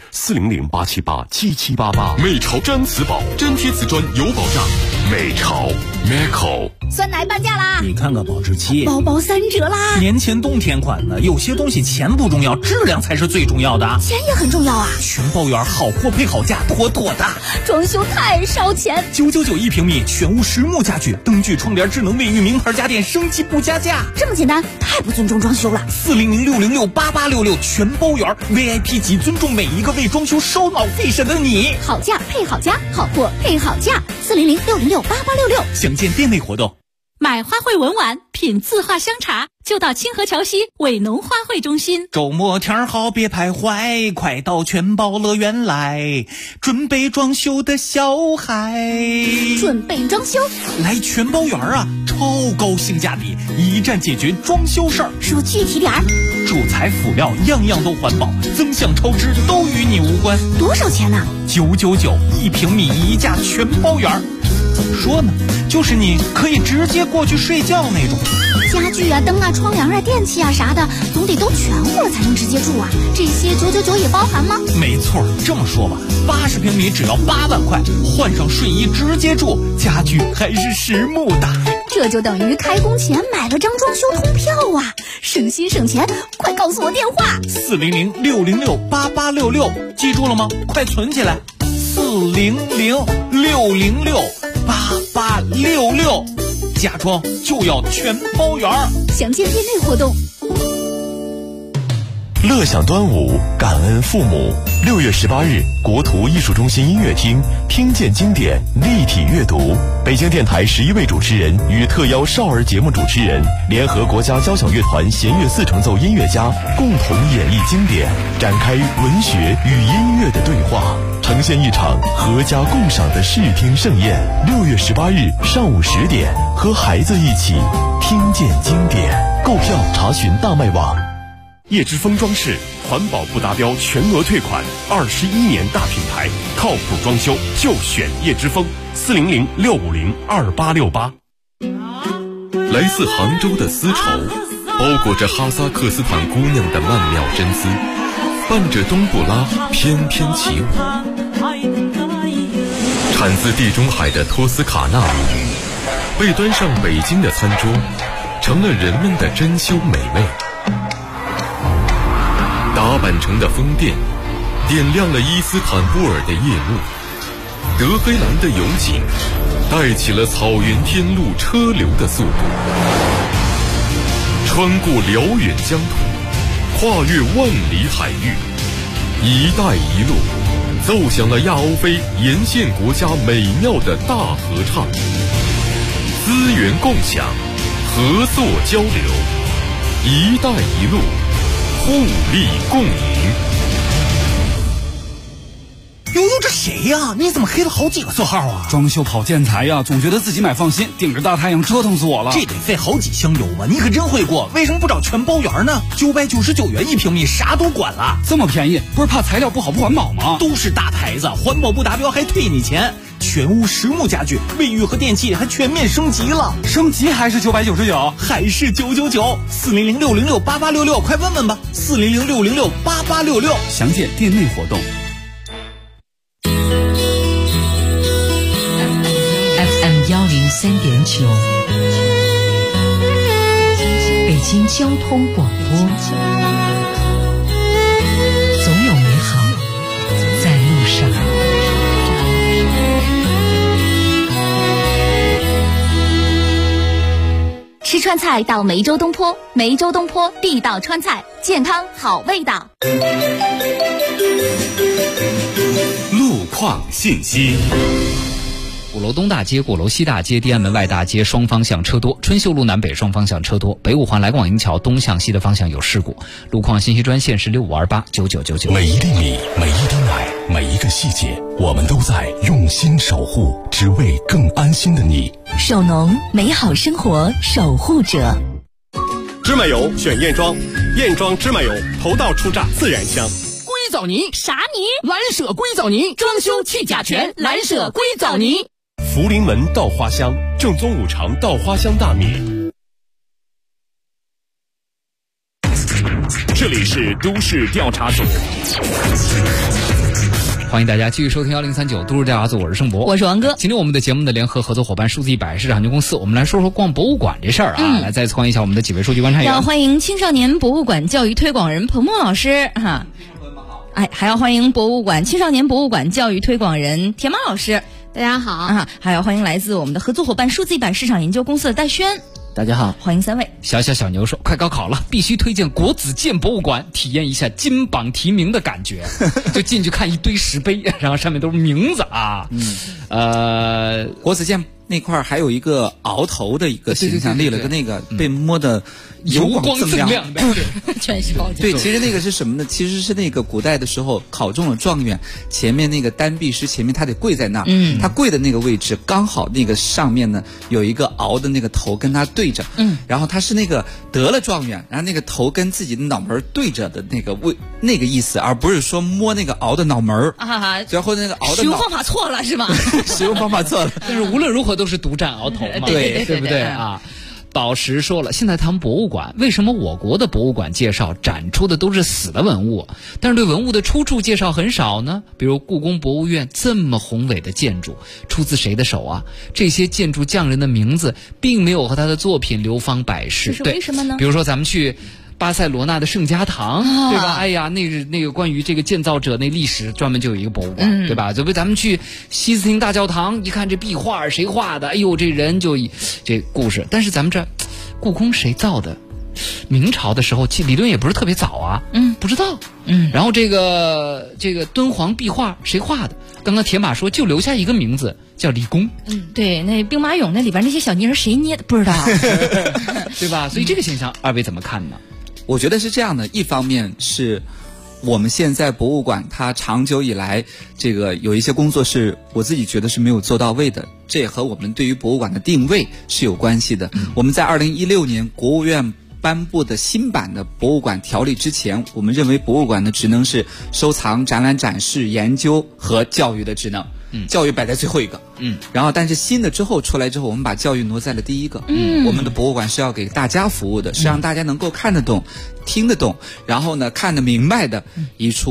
，400-878-7788。美潮真瓷宝，真贴瓷砖有保障。美潮 Meco。 酸奶半价啦！ 你看看保质期， 包包3折啦！ 年前冬天款的，有些东西钱不重要，质量才是最重要的。 钱也很重要啊！ 全包圆，好货配好价，妥妥的。 装修太烧钱 ，999一平米，全屋实木家具，灯具、窗帘、智能卫浴，名牌家电，升级不加价。 这么简单，太不尊重装修了。 400-606-8866，全包圆 ，VIP 级，尊重每一个为装修烧脑费神的你。 好价配好家，好货配好价。400-606-8866， 详见店内活动。 买花卉文玩，品字画香茶，就到清河桥西伟农花卉中心。 周末天好别徘徊，快到全宝乐园来，准备装修的小孩。 准备装修来全包园啊，超高性价比，一站解决装修事儿。 说具体点儿， 主材辅料样样都环保，增项超支都与你无关。 多少钱呢 ？999一平米一价全包圆。怎么说呢？就是你可以直接过去睡觉那种。 家具啊、灯啊、窗帘啊、电器啊啥的，总得都全乎了才能直接住啊。这些999也包含吗？ 没错，这么说吧，80平米只要8万块，换上睡衣直接住，家具还是实木的。 这就等于开工前买了张装修通票啊，省心省钱！快告诉我电话 ：400-606-8866，记住了吗？快存起来，400-606-8866，家装就要全包圆。 详见店内活动。 乐享端午，感恩父母。6月18日，国图艺术中心音乐厅，听见经典，立体阅读。北京电台11位主持人与特邀少儿节目主持人，联合国家交响乐团弦乐4重奏音乐家，共同演绎经典，展开文学与音乐的对话，呈现一场合家共赏的视听盛宴。6月18日上午10点，和孩子一起听见经典。购票查询大麦网。叶之峰装饰，环保不达标全额退款，21年大品牌，靠谱装修就选叶之峰。400-650-2868。来自杭州的丝绸，包裹着哈萨克斯坦姑娘的曼妙真丝，伴着冬不拉翩翩起舞。产自地中海的托斯卡纳米，被端上北京的餐桌，成了人们的珍馐美味。达大阪城的风电，点亮了伊斯坦布尔的夜幕。德黑兰的油井，带起了草原天路车流的速度。穿过辽远疆土，跨越万里海域，一带一路奏响了亚欧非沿线国家美妙的大合唱。资源共享，合作交流，一带一路，互利共赢。 悠悠，这谁呀？你怎么黑了好几个座号啊？ 装修跑建材呀，总觉得自己买放心，顶着大太阳折腾死我了。 这得费好几箱油啊！你可真会过，为什么不找全包圆呢？999元1平米，啥都管了。 这么便宜，不是怕材料不好不环保吗？ 都是大牌子，环保不达标还退你钱。全屋实木家具，卫浴和电器还全面升级了。 升级还是999？ 还是999？400-606-8866，快问问吧。400-606-8866， 详见店内活动。 103.9，北京交通广播，总有美好在路上。 吃川菜到梅州东坡，梅州东坡地道川菜，健康好味道。 路况信息。 鼓楼东大街、鼓楼西大街、地安门外大街双方向车多，春秀路南北双方向车多，北五环来广营桥东向西的方向有事故。路况信息专线是65289999。 每一粒米，每一滴奶，每一个细节，我们都在用心守护，只为更安心的你。 首农，美好生活守护者。 芝麻油选燕庄，燕庄芝麻油头道初榨自然香。 硅藻泥啥泥？ 蓝舍硅藻泥，装修去甲醛，蓝舍硅藻泥。 福临门稻花香，正宗五常稻花香大米。这里是都市调查组， 欢迎大家继续收听1039都市调查组，我是盛博， 我是王哥。 今天我们的节目的联合合作伙伴数字100市场有限公司，我们来说说逛博物馆这事儿啊。来再次欢迎一下我们的几位数据观察员。 要欢迎青少年博物馆教育推广人彭彭老师哈，还要欢迎青少年博物馆教育推广人田妈老师。 大家好还要欢迎来自我们的合作伙伴数字100市场研究公司的戴轩。 大家好， 欢迎三位。 小牛说，快高考了，必须推荐国子监博物馆，体验一下金榜题名的感觉。就进去看一堆石碑，然后上面都是名字啊。 国子监那块还有一个鳌头的一个形象，立了个那个被摸的油光锃亮的， 全是宝剑。 对，其实那个是什么呢？其实是那个古代的时候考中了状元，前面那个单臂师前面他得跪在那儿，他跪的那个位置刚好那个上面呢有一个鳌的那个头跟他对着，然后他是那个得了状元，然后那个头跟自己的脑门对着的那个那个意思，而不是说摸那个鳌的脑门然后那个鳌的使用方法错了是吗？ 使用方法错了， 但是无论如何都是独占鳌头嘛，对不对啊？宝石说了，现在谈博物馆，为什么我国的博物馆介绍展出的都是死的文物，但是对文物的出处介绍很少呢？比如故宫博物院这么宏伟的建筑，出自谁的手啊？这些建筑匠人的名字并没有和他的作品流芳百世， 这是为什么呢？ 比如说咱们去巴塞罗那的圣家堂，对吧？哎呀，那个关于这个建造者那历史专门就有一个博物馆，对吧？就咱们去西斯廷大教堂，一看这壁画谁画的，哎呦，这人就这故事。但是咱们这故宫谁造的？明朝的时候，理论也不是特别早啊，不知道，然后这个敦煌壁画谁画的？刚刚铁马说就留下一个名字叫李公， 对，那兵马俑那里边那些小泥人谁捏的不知道， 对吧？所以这个现象二位怎么看呢？ 我觉得是这样的，一方面是我们现在博物馆它长久以来这个有一些工作是我自己觉得是没有做到位的，这也和我们对于博物馆的定位是有关系的。我们在2016年国务院颁布的新版的博物馆条例之前，我们认为博物馆的职能是收藏、展览、展示、研究和教育的职能。教育摆在最后一个，然后但是新的之后出来之后，我们把教育挪在了第一个。我们的博物馆是要给大家服务的，是让大家能够看得懂、听得懂，然后呢看得明白的一处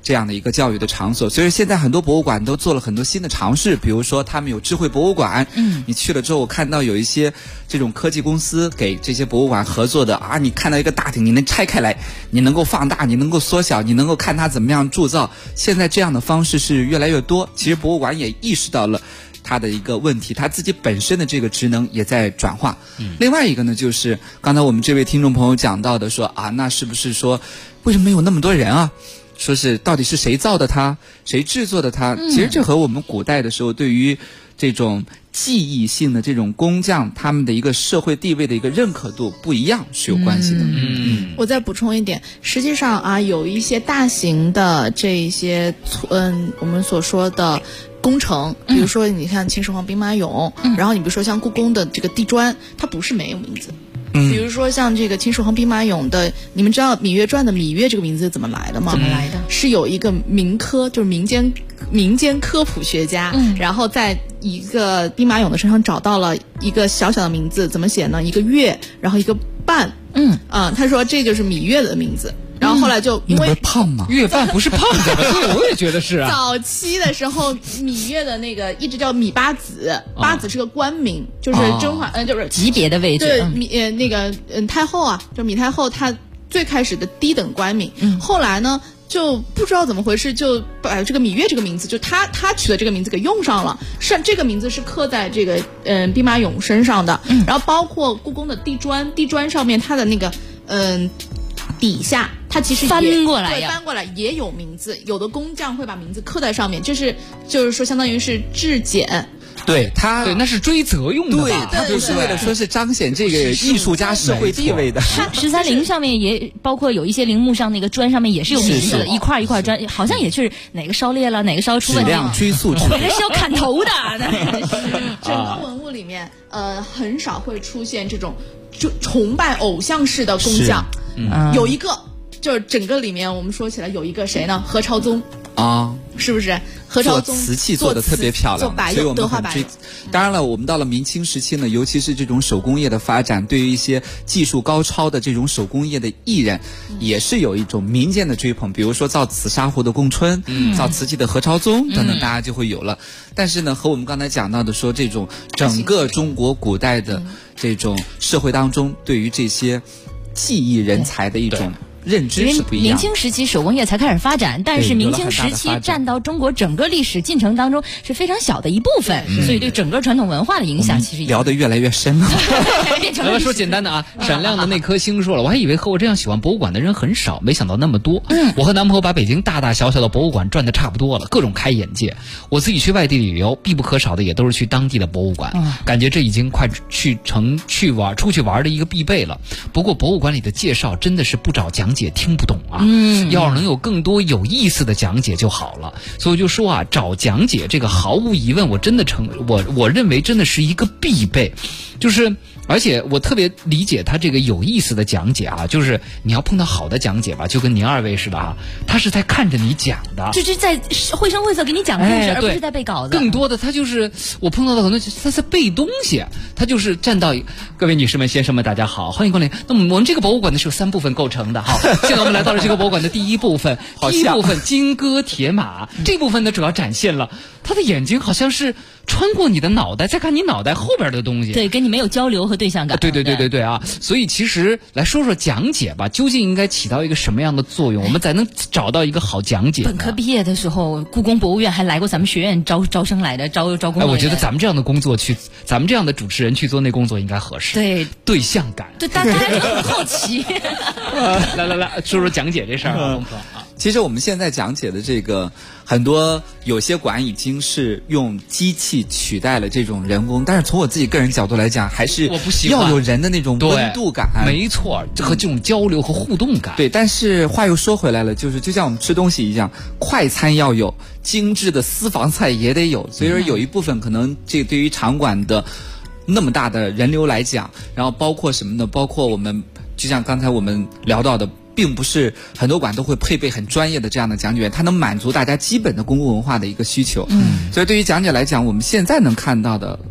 这样的一个教育的场所。所以现在很多博物馆都做了很多新的尝试，比如说他们有智慧博物馆，你去了之后，我看到有一些这种科技公司给这些博物馆合作的啊，你看到一个大厅，你能拆开来，你能够放大，你能够缩小，你能够看它怎么样铸造。现在这样的方式是越来越多，其实博物馆也意识到了它的一个问题，它自己本身的这个职能也在转化。另外一个呢，就是刚才我们这位听众朋友讲到的说啊，那是不是说为什么有那么多人啊？说是到底是谁造的它，谁制作的它？其实这和我们古代的时候对于这种技艺性的这种工匠他们的一个社会地位的一个认可度不一样是有关系的。 我再补充一点，实际上啊，有一些大型的这一些我们所说的工程，比如说你看秦始皇兵马俑，然后你比如说像故宫的这个地砖，它不是没有名字。比如说像这个秦始皇兵马俑的，你们知道《芈月传》的芈月这个名字是怎么来的吗？ 怎么来的？ 是有一个民科，就是民间科普学家，然后在一个兵马俑的身上找到了一个小小的名字，怎么写呢？一个月，然后一个半，他说这就是芈月的名字。然后后来就因为胖嘛， 月半不是胖子，对，我也觉得是啊。 早期的时候，芈月的那个一直叫芈八子，八子是个官名，就是甄嬛，就是级别的位置。 对，那个太后啊，就芈太后，她最开始的低等官名，后来呢就不知道怎么回事，就把这个芈月这个名字，就她取的这个名字给用上了，是这个名字是刻在这个兵马俑身上的，然后包括故宫的地砖上面它的那个底下它其实翻过来也有名字，有的工匠会把名字刻在上面，就是说相当于是质检。 对， 那是追责用的， 对，他不是为了说是彰显这个艺术家社会地位的。 13陵上面也包括有一些陵墓上那个砖上面也是有名字的，一块一块砖，好像也是哪个烧裂了，哪个烧出问题， 质量追溯， 回来是要砍头的。 整个文物里面，很少会出现这种崇拜偶像式的工匠。有一个，就是整个里面我们说起来有一个谁呢？何朝宗啊， 是不是？何朝宗做瓷器做得特别漂亮， 做白釉，德化白釉。 当然了，我们到了明清时期呢，尤其是这种手工业的发展，对于一些技术高超的这种手工业的艺人，也是有一种民间的追捧。比如说造紫砂壶的贡春，造瓷器的何朝宗等等，大家就会有了。但是呢，和我们刚才讲到的说，这种整个中国古代的这种社会当中，对于这些技艺人才的一种认知是不一样。 明清时期手工业才开始发展，但是明清时期占到中国整个历史进程当中是非常小的一部分，所以对整个传统文化的影响其实聊得越来越深了。 我说简单的啊，闪亮的那颗星说了，我还以为和我这样喜欢博物馆的人很少，没想到那么多。我和男朋友把北京大大小小的博物馆转得差不多了，各种开眼界。我自己去外地旅游，必不可少的也都是去当地的博物馆，感觉这已经快出去玩的一个必备了。不过博物馆里的介绍真的是不找讲解听不懂啊，要是能有更多有意思的讲解就好了。所以我就说啊，找讲解这个毫无疑问，我认为真的是一个必备，而且我特别理解他这个有意思的讲解啊，就是你要碰到好的讲解吧，就跟您二位似的啊，他是在看着你讲的， 就是在绘声绘色给你讲故事，而不是在背稿子。 更多的他就是我碰到的很多，他在背东西，他就是站到各位女士们、先生们，大家好，欢迎光临。那么我们这个博物馆呢是由3部分构成的，好，现在我们来到了这个博物馆的第一部分，第一部分金戈铁马，这部分呢主要展现了他的眼睛好像是穿过你的脑袋，再看你脑袋后边的东西， 对，跟你没有交流和对象感。 对啊，所以其实来说说讲解吧，究竟应该起到一个什么样的作用，我们才能找到一个好讲解呢？ 本科毕业的时候，故宫博物院还来过咱们学院招生来的，招工。 我觉得咱们这样的工作咱们这样的主持人去做那工作应该合适。对象感。 对，大家都很好奇。 来，说说讲解这事儿。 其实我们现在讲解的这个很多有些馆已经是用机器取代了这种人工，但是从我自己个人角度来讲，还是要有人的那种温度感。 没错，和这种交流和互动感。 对，但是话又说回来了，就像我们吃东西一样，快餐要有，精致的私房菜也得有。所以说有一部分可能这对于场馆的那么大的人流来讲，然后包括什么呢？包括我们就像刚才我们聊到的，并不是很多馆都会配备很专业的这样的讲解员，它能满足大家基本的公共文化的一个需求。所以对于讲解来讲，我们现在能看到的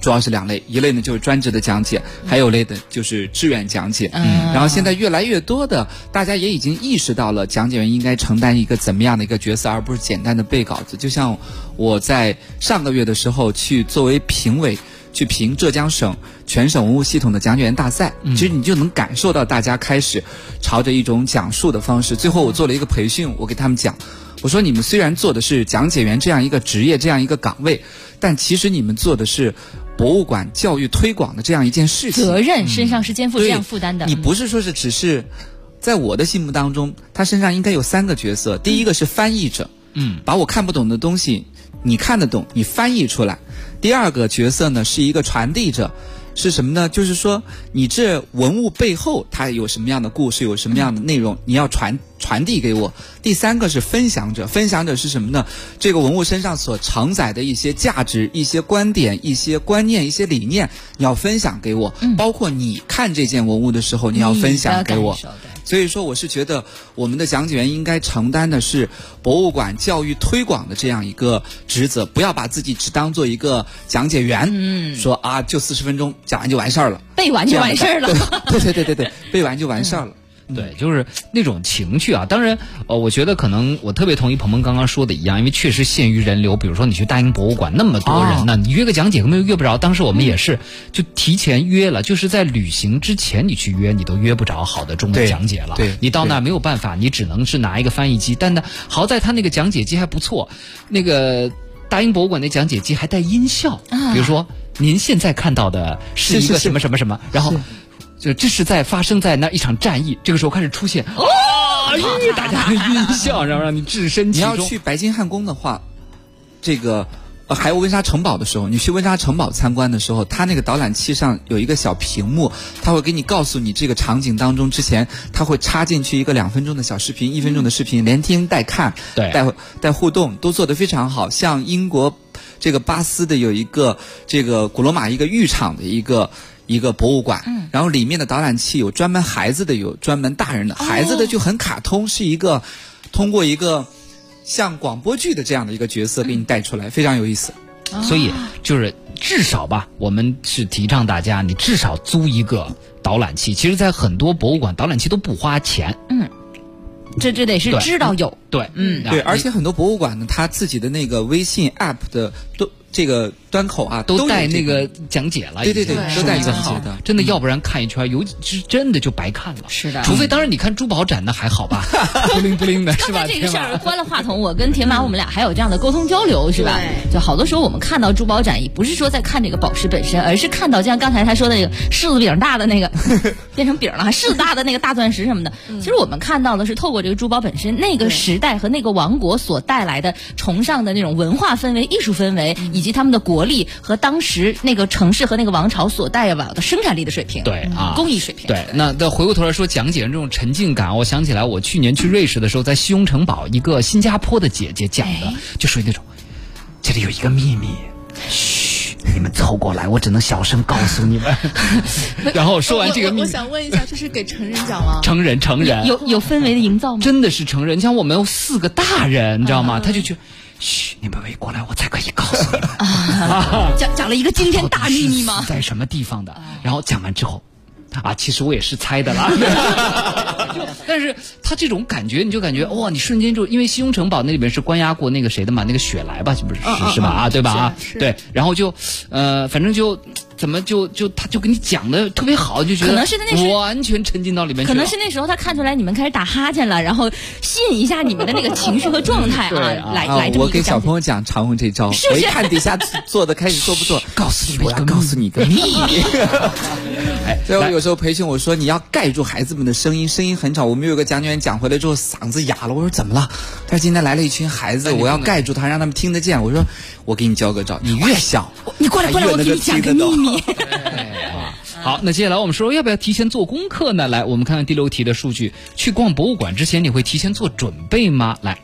主要是2类，一类呢就是专职的讲解，还有类的就是志愿讲解。然后现在越来越多的大家也已经意识到了，讲解员应该承担一个怎么样的一个角色，而不是简单的背稿子。就像我在上个月的时候去作为评委去评浙江省全省文物系统的讲解员大赛，其实你就能感受到大家开始朝着一种讲述的方式。最后我做了一个培训，我给他们讲，我说你们虽然做的是讲解员这样一个职业，这样一个岗位，但其实你们做的是博物馆教育推广的这样一件事情， 责任身上是肩负这样负担的。 你不是说是只是在我的心目当中，他身上应该有3个角色。第一个是翻译者，把我看不懂的东西你看得懂，你翻译出来。第二个角色呢是一个传递者，是什么呢？就是说你这文物背后它有什么样的故事，有什么样的内容，你要传递给我。第3个是分享者，分享者是什么呢？这个文物身上所承载的一些价值、一些观点、一些观念、一些理念，你要分享给我。包括你看这件文物的时候，你要分享给我。所以说我是觉得我们的讲解员应该承担的是博物馆教育推广的这样一个职责，不要把自己只当做一个讲解员，说啊就40分钟讲完就完事儿了， 背完就完事儿了。 对，背完就完事儿了。 对，就是那种情绪啊。当然，我觉得可能我特别同意鹏鹏刚刚说的一样，因为确实限于人流。比如说你去大英博物馆那么多人呢，你约个讲解根本约不着。当时我们也是就提前约了，就是在旅行之前你去约，你都约不着好的中文讲解了。 对， 你到那没有办法，你只能是拿一个翻译机。但呢，好在他那个讲解机还不错，那个大英博物馆的讲解机还带音效，比如说您现在看到的是一个什么什么什么，然后。就这是在发生在那一场战役，这个时候开始出现大家的音效，然后让你置身其中。 你要去白金汉宫的话，这个还有温莎城堡的时候，你去温莎城堡参观的时候，它那个导览器上有一个小屏幕，它会给你告诉你这个场景当中之前，它会插进去一个2分钟的小视频、1分钟的视频，连听带看，带互动，都做得非常好。像英国这个巴斯的有一个这个古罗马一个浴场的一个博物馆，然后里面的导览器有专门孩子的，有专门大人的。孩子的就很卡通，是一个通过一个像广播剧的这样的一个角色给你带出来，非常有意思。 所以就是至少吧，我们是提倡大家，你至少租一个导览器。其实在很多博物馆导览器都不花钱。 这得是知道有。 对， 而且很多博物馆呢，它自己的那个微信 app 的这个端口啊， 都带那个讲解了。 对，都带讲解的。 真的，要不然看一圈，尤其是真的就白看了。 是的， 除非当然你看珠宝展那还好吧，不灵不灵的是吧？ 刚才这个事儿关了话筒，我跟铁马我们俩还有这样的沟通交流，是吧？就好多时候我们看到珠宝展，也不是说在看这个宝石本身，而是看到像刚才他说的那个柿子饼大的那个变成饼了，柿子大的那个大钻石什么的。其实我们看到的是透过这个珠宝本身，那个时代和那个王国所带来的崇尚的那种文化氛围、艺术氛围，以及他们的国力和当时那个城市和那个王朝所代表的生产力的水平，工艺水平。 对，那回过头来说讲解人这种沉浸感，我想起来我去年去瑞士的时候，在西雍城堡，一个新加坡的姐姐讲的，就属于那种，这里有一个秘密，嘘，你们凑过来，我只能小声告诉你们。然后说完这个秘密， 我想问一下，这是给成人讲吗？ 成人有氛围的营造吗？ 真的是成人，你像我们有4个大人，你知道吗？他就去。嘘，你们围过来，我才可以告诉你们。 讲了一个惊天大秘密吗？ 在什么地方的？然后讲完之后，其实我也是猜的啦。但是他这种感觉，你就感觉哇，你瞬间就因为西雍城堡那里面是关押过那个谁的嘛，那个雪莱吧，是不是？是吧？对吧？对，然后就反正就。怎么就他就给你讲的特别好，就觉得可能是那时完全沉浸到里面去了。 可能是那时候他看出来你们开始打哈欠了，然后吸引一下你们的那个情绪和状态来。 我给小朋友讲常用这招，我一看底下做的开始做不做， 告诉你， 我要告诉你个秘密。所以我有时候培训我说你要盖住孩子们的声音，声音很吵。我们有个讲解员讲回来之后嗓子哑了，我说怎么了？他说今天来了一群孩子，我要盖住他，让他们听得见。我说我给你教个招，你越小， 你过来，我给你讲个秘密。 好，那接下来我们说要不要提前做功课呢？来，我们看看第6题的数据。去逛博物馆之前，你会提前做准备吗？来，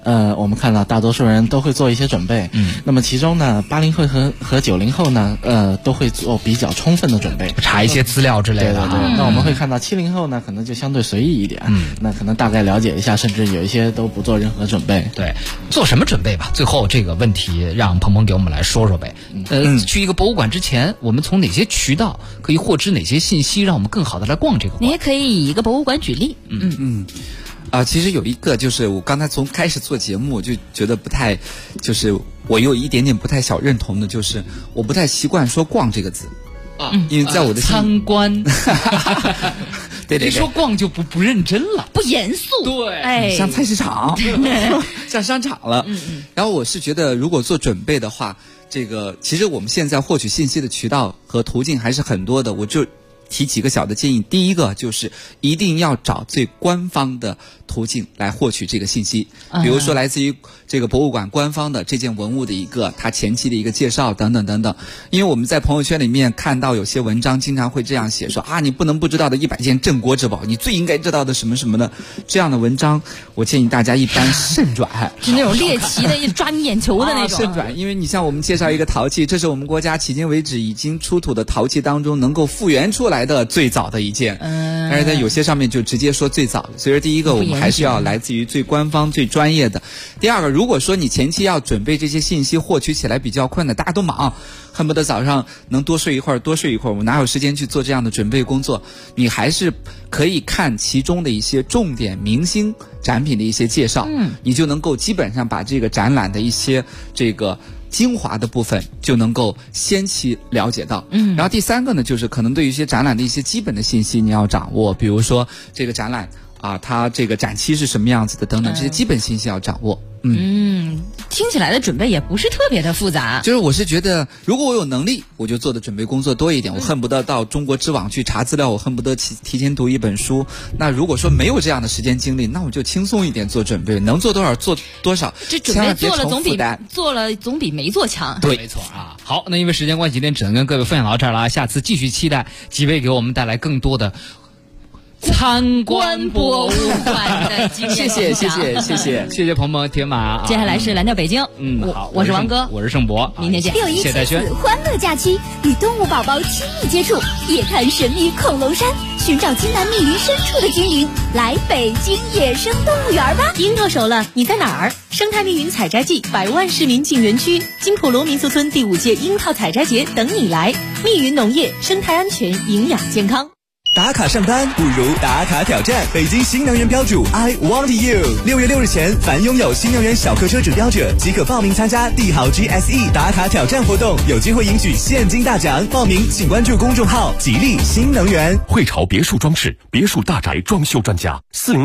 我们看到大多数人都会做一些准备。那么其中呢，80后和90后呢，都会做比较充分的准备， 查一些资料之类的。 对。那我们会看到70后呢，可能就相对随意一点。那可能大概了解一下，甚至有一些都不做任何准备。 对，做什么准备吧？最后这个问题让鹏鹏给我们来说说呗。去一个博物馆之前，我们从哪些渠道可以获知哪些信息，让我们更好的来逛这个馆？ 你也可以以一个博物馆举例。 其实有一个就是我刚才从开始做节目我就觉得不太，就是我有一点点不太小认同的，就是我不太习惯说逛这个字。因为在我的参观， 对， 一说逛就不认真了， 不严肃， 对， 像菜市场，像商场了。然后我是觉得，如果做准备的话，这个其实我们现在获取信息的渠道和途径还是很多的，我就提几个小的建议。第一个就是一定要找最官方的途径来获取这个信息，比如说来自于这个博物馆官方的这件文物的一个它前期的一个介绍等等等等。因为我们在朋友圈里面看到有些文章经常会这样写，说你不能不知道的100件镇国之宝，你最应该知道的什么什么的，这样的文章我建议大家一般慎转， 就那种猎奇的抓你眼球的那种。 慎转，因为你像我们介绍一个陶器，这是我们国家迄今为止已经出土的陶器当中能够复原出来的最早的一件，但是在有些上面就直接说最早的。所以说第一个我们还是要来自于最官方最专业的。第二个，如果说你前期要准备这些信息获取起来比较困难，大家都忙，恨不得早上能多睡一会儿，我哪有时间去做这样的准备工作？你还是可以看其中的一些重点明星展品的一些介绍，你就能够基本上把这个展览的一些这个精华的部分就能够先期了解到。然后第三个呢，就是可能对于一些展览的一些基本的信息你要掌握，比如说这个展览它这个展期是什么样子的等等，这些基本信息要掌握。 听起来的准备也不是特别的复杂。 就是我是觉得，如果我有能力，我就做的准备工作多一点。我恨不得到中国知网去查资料，我恨不得提前读一本书。那如果说没有这样的时间精力，那我就轻松一点做准备，能做多少做多少。 这准备做了总比没做强。 对，没错啊。好，那因为时间关系，今天只能跟各位分享到这儿了。下次继续期待几位给我们带来更多的参观博物馆的经验。谢谢鹏鹏铁马。 接下来是蓝调北京。 好， 我是王哥， 我是盛博， 明天见。 6·1亲子欢乐假期，与动物宝宝亲密接触，夜探神秘恐龙山，寻找津南密林深处的精灵，来北京野生动物园吧。 樱到手了，你在哪儿？生态密云采摘季，100万市民进园区，金普罗民俗村第5届樱桃采摘节等你来。密云农业，生态安全，营养健康。 打卡上班不如打卡挑战，北京新能源标主 I Want You。6月6日前，凡拥有新能源小客车指标者即可报名参加帝豪 GSE 打卡挑战活动，有机会赢取现金大奖。报名请关注公众号吉利新能源。 汇潮别墅装饰，别墅大宅装修专家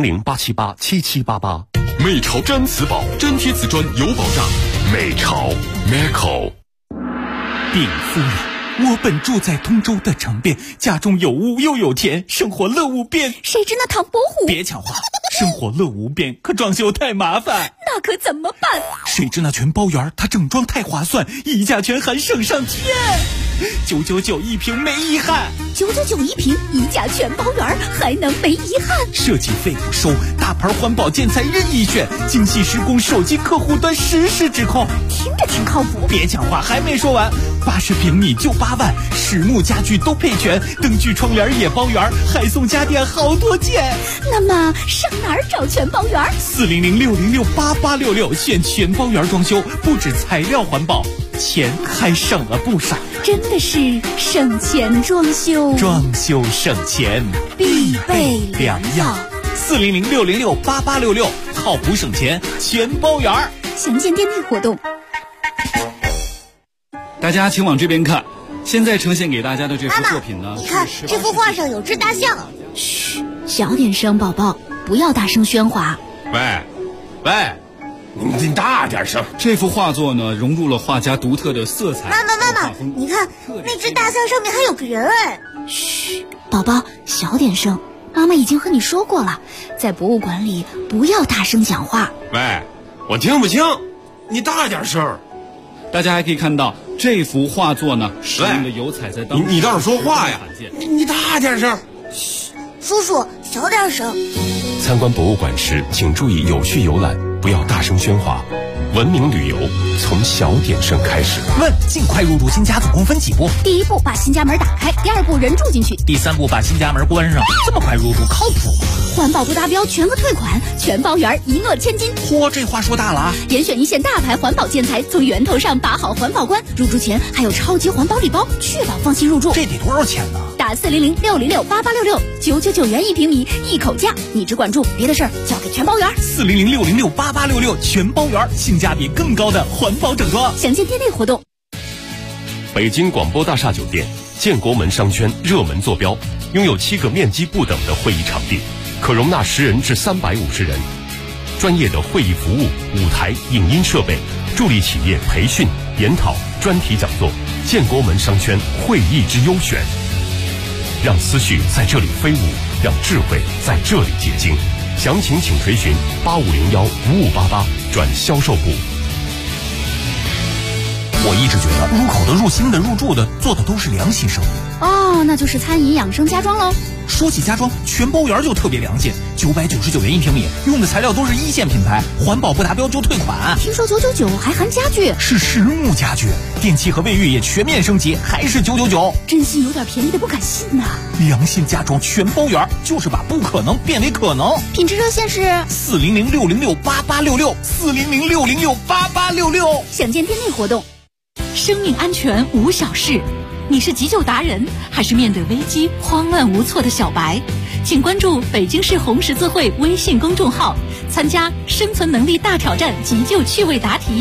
，400-878-7788。 美潮真瓷宝，真贴瓷砖有保障。美潮 Meco。 禀夫人，我本住在通州的城边，家中有屋又有田，生活乐无边。 谁知那唐伯虎？ 别抢话，生活乐无边，可装修太麻烦。 那可怎么办？ 谁知那全包园，它整装太划算，溢价全含省上天。999一平没遗憾 ，999一平，溢价全包圆，还能没遗憾？ 设计费不收，大牌环保建材任意选，精细施工，手机客户端实时指控， 听着挺靠谱。 别抢话，还没说完，80平米就8万，实木家具都配全，灯具窗帘也包圆，还送家电好多件。 那么上哪儿找全包圆？400-606-8866，选全包圆装修，不止材料环保，钱还省了不少。真的是省钱装修， 装修省钱必备良药。 400-606-8866，靠谱省钱全包圆。 详见店内活动。 大家请往这边看，现在呈现给大家的这幅作品呢， 你看这幅画上有只大象。嘘，小点声，宝宝，不要大声喧哗。 喂，你大点声。 这幅画作呢，融入了画家独特的色彩。 妈妈，你看那只大象上面还有个人哎。嘘，宝宝，小点声。妈妈已经和你说过了，在博物馆里不要大声讲话。 喂，我听不清，你大点声。 大家还可以看到这幅画作呢，使用的油彩在当中。 你倒是说话呀！你大点声。 嘘，叔叔，小点声。 参观博物馆时，请注意有序游览。 不要大声喧哗。文明旅游从小点声开始。 问：尽快入住新家总共分几步？ 第一步把新家门打开，第二步人住进去， 第三步把新家门关上。这么快入住靠谱吗？ 环保不达标全额退款，全包圆，一诺千金。 嚯，这话说大了啊！ 严选一线大牌环保建材，从源头上把好环保关。入住前还有超级环保礼包，确保放心入住。 这得多少钱呢？ 打400-606-8866，999元1平米，一口价。你只管住，别的事儿交给全包圆。 400-606-8866，全包圆，性价比更高的环保整装。 详见店内活动。 北京广播大厦酒店建国门商圈热门坐标，拥有7个面积不等的会议场地，可容纳10人至350人。专业的会议服务、舞台、影音设备，助力企业培训、研讨、专题讲座。建国门商圈会议之优选，让思绪在这里飞舞，让智慧在这里结晶。详情请垂询8501-5588转销售部。 我一直觉得入口的、入心的、入住的做的都是良心生意。 哦，那就是餐饮养生家装喽。 说起家装，全包圆就特别良心，999元1平米，用的材料都是1线品牌，环保不达标就退款。 听说999还含家具， 是实木家具，电器和卫浴也全面升级，还是999。 真心有点便宜的不敢信呐。 良心家装全包圆，就是把不可能变为可能。 品质热线是 400-606-8866，400-606-8866。 详见店内活动。 生命安全无小事，你是急救达人，还是面对危机慌乱无措的小白？请关注北京市红十字会微信公众号，参加生存能力大挑战急救趣味答题。